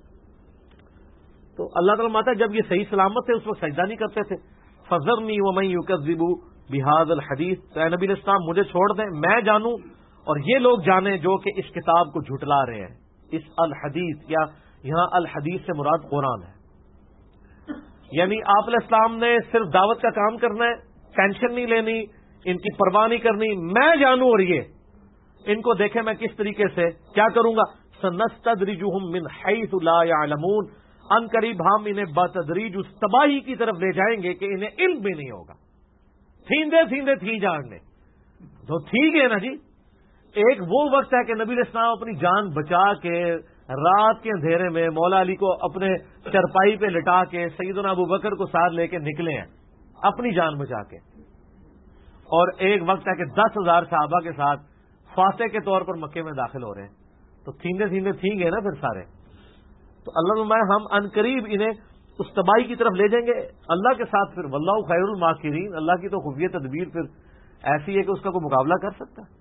تو اللہ تعالیٰ ماتا جب یہ صحیح سلامت تھے اس وقت سجدہ نہیں کرتے تھے. فَذَرْنِي وَمَن يُكَذِّبُ بِهَذَا الْحَدِيثِ, تو اے نبی علیہ السلام مجھے چھوڑ دیں, میں جانوں اور یہ لوگ جانیں جو کہ اس کتاب کو جھٹلا رہے ہیں. اس الحدیث, یا یہاں الحدیث سے مراد قرآن ہے. یعنی آپ علیہ السلام نے صرف دعوت کا کام کرنا ہے, ٹینشن نہیں لینی, ان کی پرواہ نہیں کرنی. میں جانوں اور یہ ان کو دیکھیں میں کس طریقے سے کیا کروں گا. سَنَسْتَدْرِجُهُم مِّنْ حَيْثُ لَا يَعْلَمُونَ, ان قریب ہم انہیں بتدریج اس تباہی کی طرف لے جائیں گے کہ انہیں علم بھی نہیں ہوگا. تھیندے تھیندے تھی جاننے تو ٹھیک ہے نا جی. ایک وہ وقت ہے کہ نبی علیہ السلام اپنی جان بچا کے رات کے اندھیرے میں مولا علی کو اپنے چرپائی پہ لٹا کے سیدنا ابو بکر کو ساتھ لے کے نکلے ہیں اپنی جان بچا کے, اور ایک وقت ہے کہ 10,000 صحابہ کے ساتھ فاتح کے طور پر مکے میں داخل ہو رہے ہیں. تو تھیندے تھیندے تھیں گے نا پھر سارے. تو اللہ نمائے ہم عنقریب انہیں اس تباہی کی طرف لے جائیں گے اللہ کے ساتھ. پھر واللہ خیر الماکرین, اللہ کی تو خفیہ تدبیر پھر ایسی ہے کہ اس کا کوئی مقابلہ کر سکتا ہے.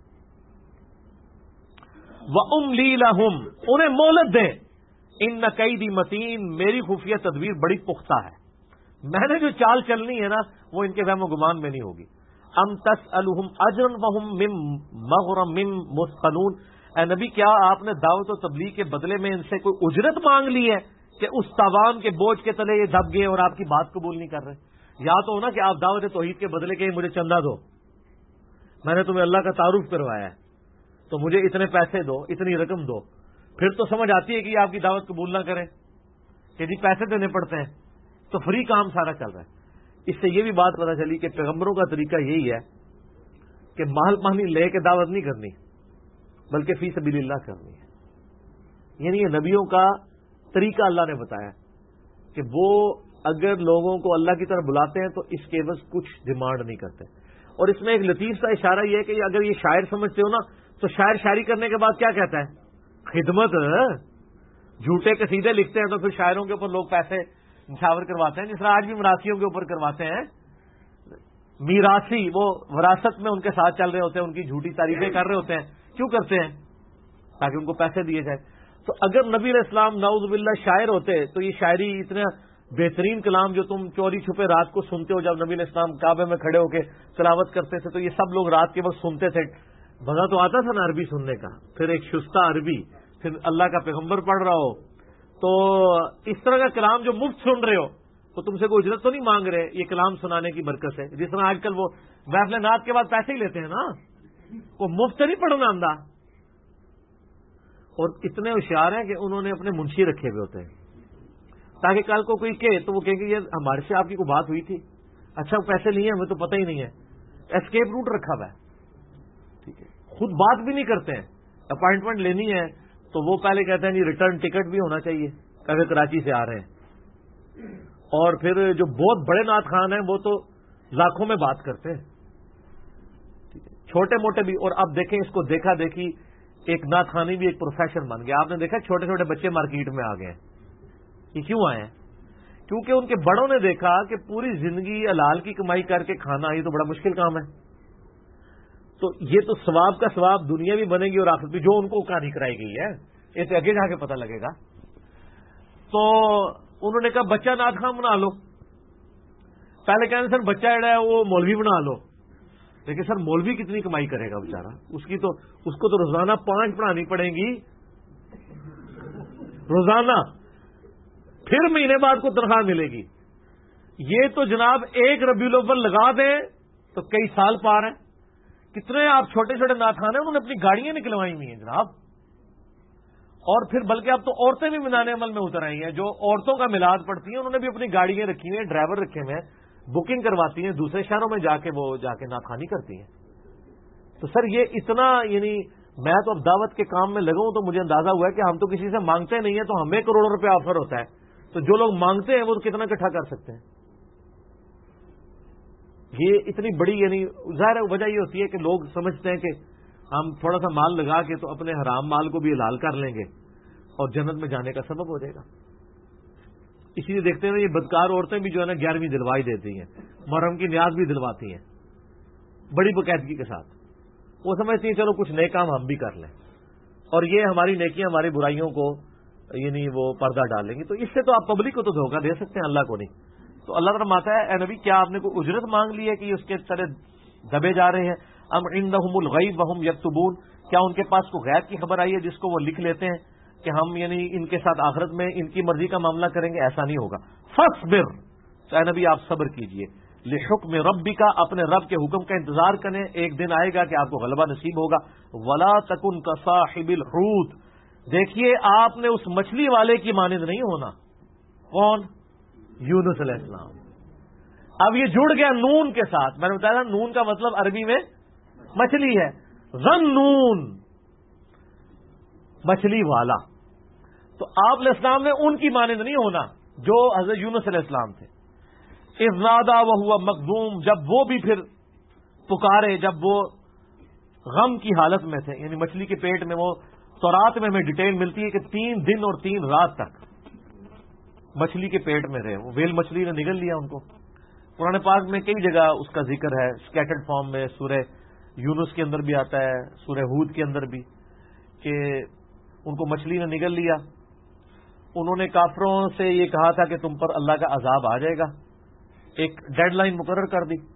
وَأُمْلِي لَهُمْ, انہیں مہلت دیں. إِنَّ كَيْدِي مَتِينٌ, میری خفیہ تدبیر بڑی پختہ ہے. میں نے جو چال چلنی ہے نا وہ ان کے وہم و گمان میں نہیں ہوگی. أَمْ تَسْأَلُهُمْ أَجْرًا وَهُمْ مِنْ مَغْرَمٍ مُثْقَلُونَ, اے نبی کیا آپ نے دعوت و تبلیغ کے بدلے میں ان سے کوئی اجرت مانگ لی ہے کہ اس تاوان کے بوجھ کے تلے یہ دب گئے اور آپ کی بات قبول نہیں کر رہے. یا تو ہونا کہ آپ دعوت توحید کے بدلے کے مجھے چندہ دو, میں نے تمہیں اللہ کا تعارف کروایا ہے تو مجھے اتنے پیسے دو, اتنی رقم دو. پھر تو سمجھ آتی ہے کہ یہ آپ کی دعوت قبول نہ کریں کہ جی پیسے دینے پڑتے ہیں, تو فری کام سارا چل رہا ہے. اس سے یہ بھی بات پتہ چلی کہ پیغمبروں کا طریقہ یہی ہے کہ مال پانی لے کے دعوت نہیں کرنی بلکہ فی سبیل اللہ کرنی ہے. یعنی یہ نبیوں کا طریقہ اللہ نے بتایا کہ وہ اگر لوگوں کو اللہ کی طرف بلاتے ہیں تو اس کے عوض کچھ ڈیمانڈ نہیں کرتے. اور اس میں ایک لطیف سا اشارہ یہ ہے کہ اگر یہ شاعر سمجھتے ہو نا تو شاعر شاعری کرنے کے بعد کیا کہتا ہے, خدمت. جھوٹے قصیدے لکھتے ہیں تو پھر شاعروں کے اوپر لوگ پیسے نچھاور کرواتے ہیں, جس طرح آج بھی مراسیوں کے اوپر کرواتے ہیں. میراثی وہ وراثت میں ان کے ساتھ چل رہے ہوتے ہیں, ان کی جھوٹی تعریفیں کر رہے ہوتے ہیں. کیوں کرتے ہیں؟ تاکہ ان کو پیسے دیے جائے. تو اگر نبی علیہ السلام نعوذ باللہ شاعر ہوتے تو یہ شاعری اتنا بہترین کلام جو تم چوری چھپے رات کو سنتے ہو جب نبی علیہ السلام کعبے میں کھڑے ہو کے تلاوت کرتے تھے, تو یہ سب لوگ رات کے وقت سنتے تھے. مزہ تو آتا تھا نا عربی سننے کا, پھر ایک شستہ عربی, پھر اللہ کا پیغمبر پڑھ رہا ہو, تو اس طرح کا کلام جو مفت سن رہے ہو وہ تم سے کوئی اجرت تو نہیں مانگ رہے، یہ کلام سنانے کی برکت ہے. جس طرح آج کل وہ محفل نعت کے بعد پیسے ہی لیتے ہیں نا، وہ مفت نہیں پڑھنا آندہ. اور اتنے ہوشیار ہیں کہ انہوں نے اپنے منشی رکھے ہوئے ہوتے ہیں تاکہ کل کو کوئی کہے تو وہ کہیں گے یہ ہمارے سے آپ کی کوئی بات ہوئی تھی، اچھا وہ پیسے لیے ہمیں تو پتہ ہی نہیں ہے. اسکیپ روٹ رکھا ہوا ہے. ٹھیک ہے، خود بات بھی نہیں کرتے ہیں. اپائنٹمنٹ لینی ہے تو وہ پہلے کہتے ہیں جی ریٹرن ٹکٹ بھی ہونا چاہیے کہ کراچی سے آ رہے ہیں. اور پھر جو بہت بڑے نعت خان ہیں وہ تو لاکھوں میں بات کرتے ہیں. چھوٹے موٹے بھی. اور اب دیکھیں اس کو دیکھا دیکھی ایک نعت خوانی بھی ایک پروفیشن بن گیا. آپ نے دیکھا چھوٹے چھوٹے بچے مارکیٹ میں آ گئے ہیں. یہ کیوں آئے ہیں؟ کیونکہ ان کے بڑوں نے دیکھا کہ پوری زندگی حلال کی کمائی کر کے کھانا یہ تو بڑا مشکل کام ہے. تو یہ تو ثواب کا ثواب دنیا بھی بنے گی اور آخرت بھی، جو ان کو کہانی کرائی گئی ہے یہ تو آگے جا کے پتہ لگے گا. تو انہوں نے کہا بچہ نعت خان بنا لو. پہلے کہنے سر بچہ جڑا ہے وہ مولوی بنا لو. لیکن سر مولوی کتنی کمائی کرے گا بیچارہ، اس کو تو روزانہ 5 پڑھانی پڑیں گی روزانہ، پھر مہینے بعد کو تنخواہ ملے گی. یہ تو جناب ایک ربیع الاول لگا دیں تو کئی سال پار ہیں. کتنے آپ چھوٹے چھوٹے نعت خان ہیں انہوں نے اپنی گاڑیاں نکلوائی ہوئی ہیں جناب. اور پھر بلکہ اب تو عورتیں بھی منانے عمل میں اتر آئی ہیں. جو عورتوں کا میلاد پڑتی ہیں انہوں نے بھی اپنی گاڑیاں رکھی ہوئی ہیں، ڈرائیور رکھے ہوئے ہیں، بکنگ کرواتی ہیں، دوسرے شہروں میں جا کے نعت خوانی کرتی ہیں. تو سر یہ اتنا، یعنی میں تو اب دعوت کے کام میں لگا ہوں تو مجھے اندازہ ہوا ہے کہ ہم تو کسی سے مانگتے نہیں ہیں تو ہمیں کروڑوں روپے آفر ہوتا ہے، تو جو لوگ مانگتے ہیں وہ کتنا اکٹھا کر سکتے ہیں. یہ اتنی بڑی، یعنی ظاہر وجہ یہ ہوتی ہے کہ لوگ سمجھتے ہیں کہ ہم تھوڑا سا مال لگا کے تو اپنے حرام مال کو بھی حلال کر لیں گے اور جنت میں جانے کا سبب ہو جائے گا. اسی لیے دیکھتے ہیں یہ بدکار عورتیں بھی جو ہے نا 11ویں دلوائی دیتی ہیں، محرم کی نیاز بھی دلواتی ہیں بڑی باقاعدگی کے ساتھ. وہ سمجھتی ہیں چلو کچھ نئے کام ہم بھی کر لیں اور یہ ہماری نیکیاں ہماری برائیوں کو یعنی وہ پردہ ڈالیں گی. تو اس سے تو آپ پبلک کو تو دھوکہ دے سکتے ہیں، اللہ کو نہیں. تو اللہ تعالیٰ ماتا ہے اے نبی کیا آپ نے کوئی اجرت مانگ لی ہے کہ اس کے طرح دبے جا رہے ہیں؟ ام عندهم الغیب وهم یکتبون، کیا ان کے پاس کوئی غیب کی خبر آئی ہے جس کو وہ لکھ لیتے ہیں کہ ہم یعنی ان کے ساتھ آخرت میں ان کی مرضی کا معاملہ کریں گے؟ ایسا نہیں ہوگا. فاصبر، اے نبی آپ صبر کیجئے، لحکم ربک، اپنے رب کے حکم کا انتظار کریں. ایک دن آئے گا کہ آپ کو غلبہ نصیب ہوگا. ولا تکن کصاحب الحوت، دیکھیے آپ نے اس مچھلی والے کی مانند نہیں ہونا. کون؟ یونس علیہ السلام. اب یہ جڑ گیا نون کے ساتھ. میں نے بتایا تھا نون کا مطلب عربی میں مچھلی ہے. ظنون، مچھلی والا. تو آپ علیہ السلام نے ان کی مانند نہیں ہونا جو حضرت یونس علیہ السلام تھے. اذ نادى وهو مکظوم، جب وہ بھی پھر پکارے، جب وہ غم کی حالت میں تھے، یعنی مچھلی کے پیٹ میں. وہ تورات میں ہمیں ڈیٹیل ملتی ہے کہ 3 دن اور 3 رات تک مچھلی کے پیٹ میں رہے. وہ ویل مچھلی نے نگل لیا ان کو. قرآن پاک میں کئی جگہ اس کا ذکر ہے اسکیٹرڈ فارم میں. سورہ یونس کے اندر بھی آتا ہے، سورہ ہود کے اندر بھی، کہ ان کو مچھلی نے نگل لیا. انہوں نے کافروں سے یہ کہا تھا کہ تم پر اللہ کا عذاب آ جائے گا. ایک ڈیڈ لائن مقرر کر دی،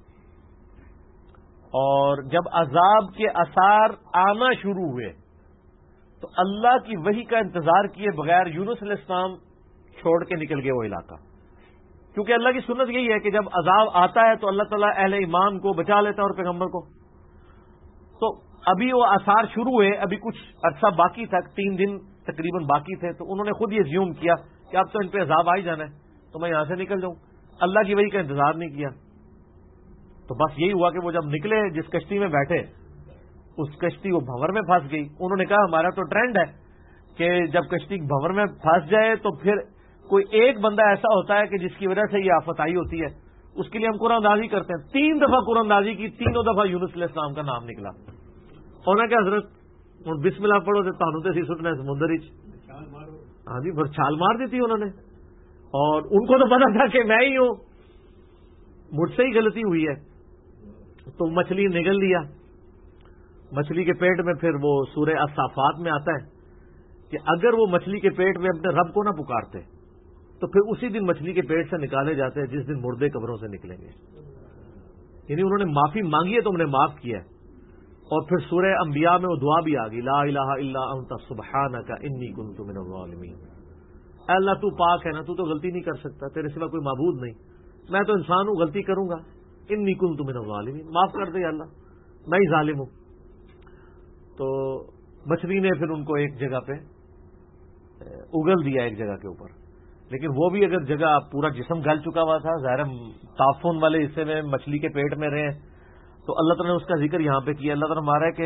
اور جب عذاب کے آثار آنا شروع ہوئے تو اللہ کی وحی کا انتظار کیے بغیر یونس علیہ السلام چھوڑ کے نکل گئے وہ علاقہ. کیونکہ اللہ کی سنت یہی ہے کہ جب عذاب آتا ہے تو اللہ تعالیٰ اہل ایمان کو بچا لیتا ہے اور پیغمبر کو. تو ابھی وہ آثار شروع ہوئے، ابھی کچھ عرصہ باقی تھا، 3 دن تقریباً باقی تھے. تو انہوں نے خود یہ زیوم کیا کہ اب تو ان پہ عذاب آ ہی جانا ہے تو میں یہاں سے نکل جاؤں. اللہ کی وحی کا انتظار نہیں کیا. تو بس یہی ہوا کہ وہ جب نکلے، جس کشتی میں بیٹھے اس کشتی وہ بھنور میں پھنس گئی. انہوں نے کہا ہمارا تو ٹرینڈ ہے کہ جب کشتی بھنور میں پھنس جائے تو پھر کوئی ایک بندہ ایسا ہوتا ہے کہ جس کی وجہ سے یہ آفت آئی ہوتی ہے، اس کے لیے ہم قرآن اندازی کرتے ہیں. 3 دفعہ قرآن اندازی کی، 3 دفعہ یونس علیہ السلام کا نام نکلا. ہونا کہ حضرت ہوں بسم اللہ پڑھو تو تانوں تے سی سٹنا سمندر وچ. ہاں جی، پھر چھال مار دی تھی انہوں نے، اور ان کو تو پتا تھا کہ میں ہی ہوں، مجھ سے ہی غلطی ہوئی ہے. تو مچھلی نگل لیا. مچھلی کے پیٹ میں پھر وہ سورہ الصافات میں آتا ہے کہ اگر وہ مچھلی کے پیٹ میں اپنے رب کو نہ پکارتے تو پھر اسی دن مچھلی کے پیٹ سے نکالے جاتے ہیں جس دن مردے قبروں سے نکلیں گے. یعنی انہوں نے معافی مانگی ہے تو ہم نے معاف کیا ہے. اور پھر سورہ انبیاء میں وہ دعا بھی آ گئی، لا الہ الا انت سبحانک انی کنت من الظالمین. اے اللہ تو پاک ہے نا، تو غلطی نہیں کر سکتا، تیرے سوا کوئی معبود نہیں، میں تو انسان ہوں، غلطی کروں گا، انی کنت من الظالمین، معاف کر دے اللہ، میں ہی ظالم ہوں۔ تو مچھلی نے پھر ان کو ایک جگہ پہ اگل دیا، ایک جگہ کے اوپر، لیکن وہ بھی اگر جگہ پورا جسم گل چکا ہوا تھا، ظاہر تعفن والے حصے میں مچھلی کے پیٹ میں رہے، تو اللہ تعالیٰ نے اس کا ذکر یہاں پہ کیا۔ اللہ تعالیٰ مارا ہے کہ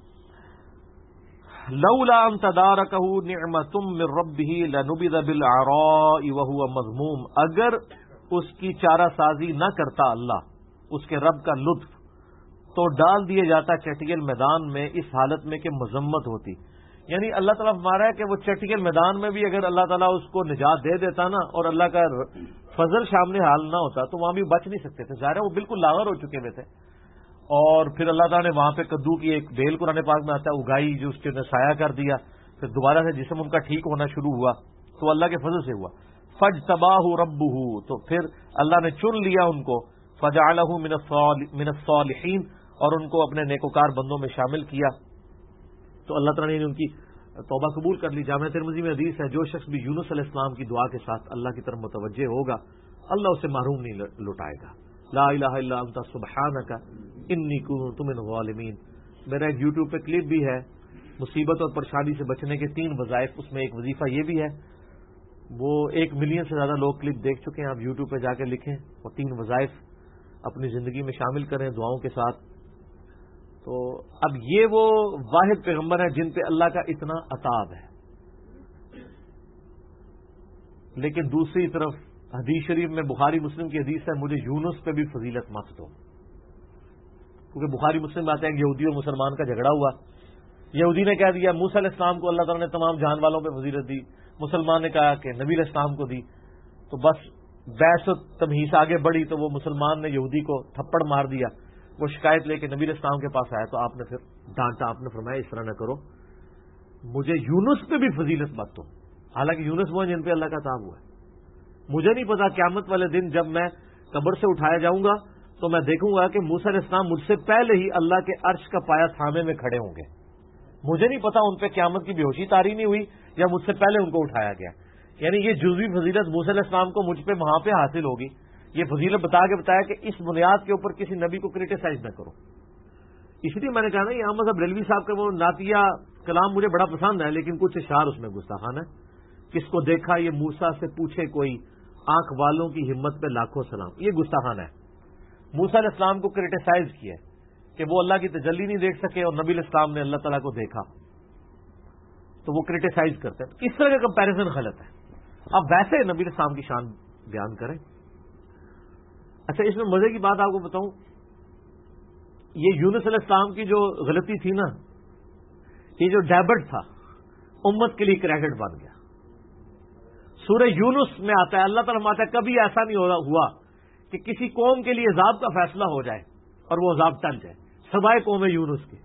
لولا ان تدارکہ نعمۃ من ربہ لنبذ بالعراء وہو مذموم، اگر اس کی چارہ سازی نہ کرتا اللہ، اس کے رب کا لطف، تو ڈال دیا جاتا چٹیل میدان میں اس حالت میں کہ مذمت ہوتی۔ یعنی اللہ تعالیٰ ہمارا ہے کہ وہ چٹیل میدان میں بھی اگر اللہ تعالیٰ اس کو نجات دے دیتا نا، اور اللہ کا فضل شامل حال نہ ہوتا، تو وہاں بھی بچ نہیں سکتے تھے، ظاہر ہے وہ بالکل لاغر ہو چکے ہوئے تھے۔ اور پھر اللہ تعالیٰ نے وہاں پہ کدو کی ایک بیل قرآن پاک میں آتا ہے اگائی، جو اس کے سایہ کر دیا، پھر دوبارہ سے جسم ان کا ٹھیک ہونا شروع ہوا، تو اللہ کے فضل سے ہوا۔ فاجتباہ ربہ، تو پھر اللہ نے چن لیا ان کو، فجعلہ من الصالحین، اور ان کو اپنے نیکوکار بندوں میں شامل کیا۔ تو اللہ تعالیٰ نے ان کی توبہ قبول کر لی۔ جامع ترمذی میں حدیث ہے، جو شخص بھی یونس علیہ السلام کی دعا کے ساتھ اللہ کی طرف متوجہ ہوگا، اللہ اسے محروم نہیں لٹائے گا۔ لا الہ الا انت سبحانک انی کنت من الظالمین۔ میرا ایک یوٹیوب پہ کلپ بھی ہے، مصیبت اور پریشانی سے بچنے کے 3 وظائف، اس میں ایک وظیفہ یہ بھی ہے، وہ 1 ملین سے زیادہ لوگ کلپ دیکھ چکے ہیں، آپ یوٹیوب پہ جا کے لکھیں، وہ 3 وظائف اپنی زندگی میں شامل کریں دعاؤں کے ساتھ۔ تو اب یہ وہ واحد پیغمبر ہیں جن پہ اللہ کا اتنا عطاب ہے، لیکن دوسری طرف حدیث شریف میں بخاری مسلم کی حدیث ہے، مجھے یونس پہ بھی فضیلت مت دو، کیونکہ بخاری مسلم میں آتا ہے کہ یہودی اور مسلمان کا جھگڑا ہوا، یہودی نے کہہ دیا موسیٰ علیہ السلام کو اللہ تعالیٰ نے تمام جان والوں پہ فضیلت دی، مسلمان نے کہا کہ نبی علیہ السلام کو دی، تو بس بحث و تمہیس آگے بڑھی، تو وہ مسلمان نے یہودی کو تھپڑ مار دیا، وہ شکایت لے کے نبی علیہ السلام کے پاس آیا، تو آپ نے پھر ڈانٹا، آپ نے فرمایا اس طرح نہ کرو، مجھے یونس پہ بھی فضیلت مت دو، حالانکہ یونس وہ جن پہ اللہ کا عذاب ہوا ہے۔ مجھے نہیں پتا قیامت والے دن جب میں قبر سے اٹھایا جاؤں گا تو میں دیکھوں گا کہ موسیٰ علیہ السلام مجھ سے پہلے ہی اللہ کے عرش کا پایا تھامے میں کھڑے ہوں گے، مجھے نہیں پتا ان پہ قیامت کی بے ہوشی طاری نہیں ہوئی یا مجھ سے پہلے ان کو اٹھایا گیا۔ یعنی یہ جزوی فضیلت موسیٰ علیہ السلام کو مجھ پہ وہاں پہ حاصل ہوگی، یہ فضیلت بتا کے بتایا کہ اس بنیاد کے اوپر کسی نبی کو کرٹیسائز نہ کرو۔ اس لیے میں نے کہا نا، یہ احمد صاحب ریلوی صاحب کا وہ نعتیہ کلام مجھے بڑا پسند ہے، لیکن کچھ اشعار اس میں گستاخانہ ہے۔ کس کو دیکھا یہ موسیٰ سے پوچھے کوئی، آنکھ والوں کی ہمت پہ لاکھوں سلام، یہ گستاخانہ ہے۔ موسیٰ علیہ السلام کو کرٹیسائز کیا کہ وہ اللہ کی تجلی نہیں دیکھ سکے، اور نبی علیہ السلام نے اللہ تعالیٰ کو دیکھا، تو وہ کرٹیسائز کرتے ہیں۔ اس طرح کا کمپیریزن غلط ہے، اب ویسے نبی علیہ السلام کی شان بیان کریں۔ اچھا، اس میں مزے کی بات آپ کو بتاؤں، یہ یونس علیہ السلام کی جو غلطی تھی نا، یہ جو ڈیبٹ تھا امت کے لیے کریڈٹ بن گیا۔ سورہ یونس میں آتا ہے، اللہ تعالیٰ فرماتا ہے کبھی ایسا نہیں ہوا کہ کسی قوم کے لیے عذاب کا فیصلہ ہو جائے اور وہ عذاب ٹل جائے سوائے قوم یونس کی۔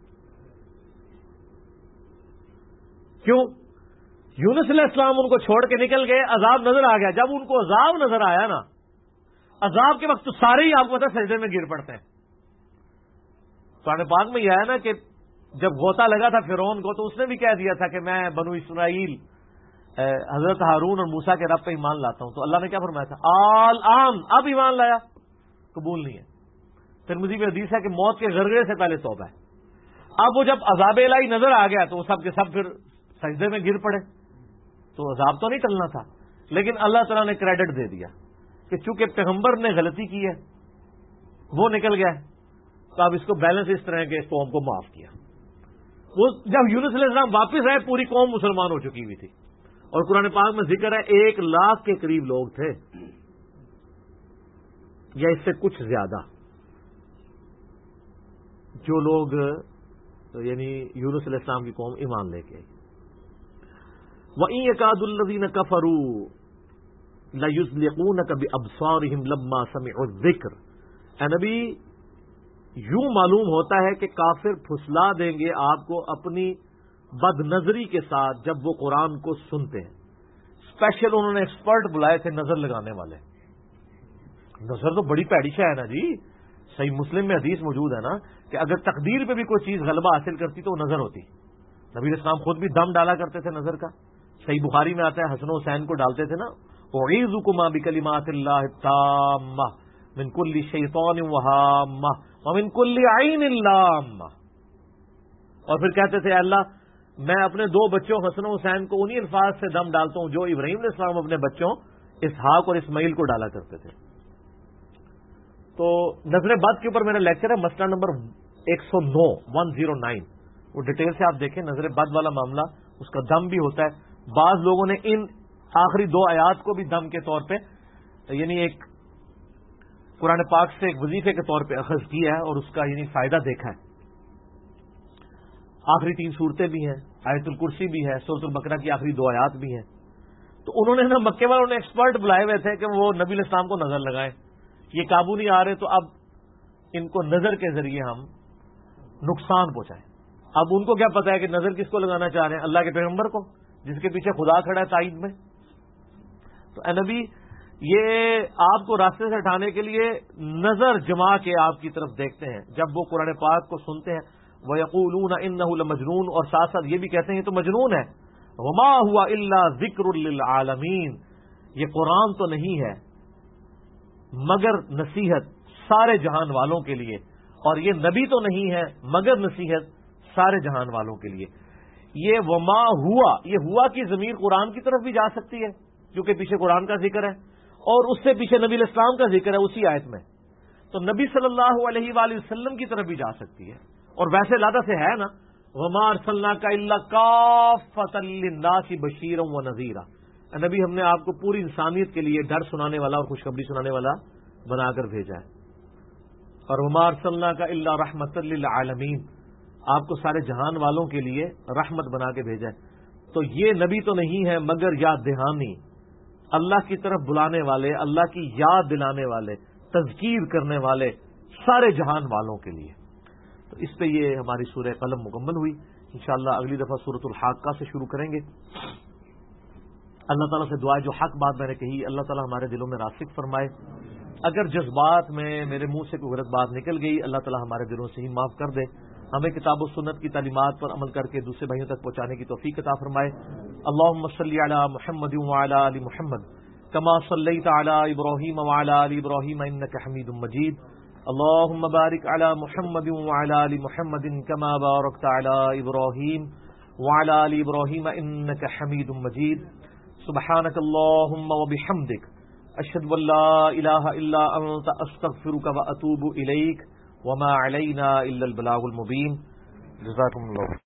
کیوں؟ یونس علیہ السلام ان کو چھوڑ کے نکل گئے، عذاب نظر آ گیا، جب ان کو عذاب نظر آیا نا، عذاب کے وقت تو سارے ہی آپ کو پتا سجدے میں گر پڑتے ہیں۔ قرآن پاک میں یہ ہے نا کہ جب غوطہ لگا تھا فرعون کو، تو اس نے بھی کہہ دیا تھا کہ میں بنو اسرائیل حضرت ہارون اور موسیٰ کے رب پہ ایمان لاتا ہوں، تو اللہ نے کیا فرمایا تھا؟ آل اب ایمان لایا، قبول نہیں ہے۔ پھر مجھے بھی حدیث ہے کہ موت کے غرغرے سے پہلے توبہ ہے۔ اب وہ جب عذاب الہی نظر آ گیا تو وہ سب کے سب پھر سجدے میں گر پڑے، تو عذاب تو نہیں ٹلنا تھا، لیکن اللہ تعالیٰ نے کریڈٹ دے دیا کہ چونکہ پیغمبر نے غلطی کی ہے، وہ نکل گیا ہے، تو اب اس کو بیلنس اس طرح کہ اس قوم کو معاف کیا۔ وہ جب یونس علیہ السلام واپس آئے، پوری قوم مسلمان ہو چکی ہوئی تھی، اور قرآن پاک میں ذکر ہے 1 لاکھ کے قریب لوگ تھے یا اس سے کچھ زیادہ، جو لوگ یعنی یونس علیہ السلام کی قوم ایمان لے کے آئی۔ وَإِن يَكَادُ الَّذِينَ كَفَرُوا لَيُزْلِقُونَكَ بِأَبْصَارِهِمْ لَمَّا سَمِعُوا الذِّكْرَ، اے نبی یوں معلوم ہوتا ہے کہ کافر پھسلا دیں گے آپ کو اپنی بد نظری کے ساتھ جب وہ قرآن کو سنتے ہیں۔ اسپیشل انہوں نے ایکسپرٹ بلائے تھے نظر لگانے والے۔ نظر تو بڑی پیڑی شے ہے نا جی، صحیح مسلم میں حدیث موجود ہے نا کہ اگر تقدیر پہ بھی کوئی چیز غلبہ حاصل کرتی تو وہ نظر ہوتی۔ نبی علیہ السلام خود بھی دم ڈالا کرتے تھے نظر کا، صحیح بخاری میں آتا ہے حسن و حسین کو ڈالتے تھے نا، اعیذکما بکلمات اللہ التامہ من کل شیطان وہامہ ومن کل عین لامہ، اور پھر کہتے تھے اللہ میں اپنے دو بچوں حسن و حسین کو انہی الفاظ سے دم ڈالتا ہوں جو ابراہیم علیہ السلام اپنے بچوں اسحاق اور اسماعیل کو ڈالا کرتے تھے۔ تو نظر بد کے اوپر میرا لیکچر ہے، مسئلہ نمبر 109 وہ ڈیٹیل سے آپ دیکھیں۔ نظر بد والا معاملہ اس کا دم بھی ہوتا ہے، بعض لوگوں نے ان آخری 2 آیات کو بھی دم کے طور پہ یعنی ایک قرآن پاک سے ایک وظیفے کے طور پہ اخذ کیا ہے اور اس کا یعنی فائدہ دیکھا ہے۔ آخری 3 صورتیں بھی ہیں، آیت الکرسی بھی ہے، سورۃ البقرہ کی آخری 2 آیات بھی ہیں۔ تو انہوں نے نا مکے والوں نے ایکسپرٹ بلائے ہوئے تھے کہ وہ نبی علیہ السلام کو نظر لگائیں، یہ قابو نہیں آ رہے تو اب ان کو نظر کے ذریعے ہم نقصان پہنچائیں۔ اب ان کو کیا پتا ہے کہ نظر کس کو لگانا چاہ رہے ہیں؟ اللہ کے پیغمبر کو، جس کے پیچھے خدا کھڑا ہے تائید میں۔ تو اے نبی، یہ آپ کو راستے سے ہٹانے کے لیے نظر جما کے آپ کی طرف دیکھتے ہیں جب وہ قرآن پاک کو سنتے ہیں، وَيَقُولُونَ إِنَّهُ لَمَجْنُونَ، اور ساتھ ساتھ یہ بھی کہتے ہیں یہ تو مجنون ہے۔ وَمَا هُوَ إِلَّا ذِكْرٌ لِّلْعَالَمِينَ، یہ قرآن تو نہیں ہے مگر نصیحت سارے جہان والوں کے لیے، اور یہ نبی تو نہیں ہے مگر نصیحت سارے جہان والوں کے لیے۔ یہ وما ہوا، یہ ہوا کی ضمیر قرآن کی طرف بھی جا سکتی ہے کیونکہ پیچھے قرآن کا ذکر ہے، اور اس سے پیچھے نبی علیہ السلام کا ذکر ہے اسی آیت میں، تو نبی صلی اللہ علیہ وآلہ وسلم کی طرف بھی جا سکتی ہے۔ اور ویسے لادہ سے ہے نا، وما ارسلناک الا کافۃ للناس بشیرا ونذیرا، نبی ہم نے آپ کو پوری انسانیت کے لیے ڈر سنانے والا اور خوشخبری سنانے والا بنا کر بھیجا ہے۔ اور وما ارسلناک الا رحمۃ للعالمین، آپ کو سارے جہان والوں کے لیے رحمت بنا کے بھیجا ہے۔ تو یہ نبی تو نہیں ہے مگر یاد دہانی، اللہ کی طرف بلانے والے، اللہ کی یاد دلانے والے، تذکیر کرنے والے سارے جہان والوں کے لیے۔ تو اس پہ یہ ہماری سورہ قلم مکمل ہوئی۔ انشاءاللہ اگلی دفعہ سورۃ الحاقہ سے شروع کریں گے۔ اللہ تعالیٰ سے دعا ہے جو حق بات میں نے کہی اللہ تعالیٰ ہمارے دلوں میں راسخ فرمائے، اگر جذبات میں میرے منہ سے کوئی غلط بات نکل گئی اللہ تعالیٰ ہمارے دلوں سے ہی معاف کر دے، ہمیں کتاب و سنت کی تعلیمات پر عمل کر کے دوسرے بھائیوں تک پہنچانے کی توفیق عطا فرمائے۔ اللہم صلی علی محمد وعلی آل محمد کما صلیت علی ابراہیم وعلی آل ابراہیم انک حمید مجید، اللہم بارک علی محمد وعلی آل محمد کما بارکت علی ابراہیم وعلی آل ابراہیم انک حمید مجید۔ سبحانک اللہم وبحمدک، اشہد ان لا الہ الا انت، استغفرک واتوب الیک، وما علینا الا البلاغ المبین۔ جزاکم اللہ۔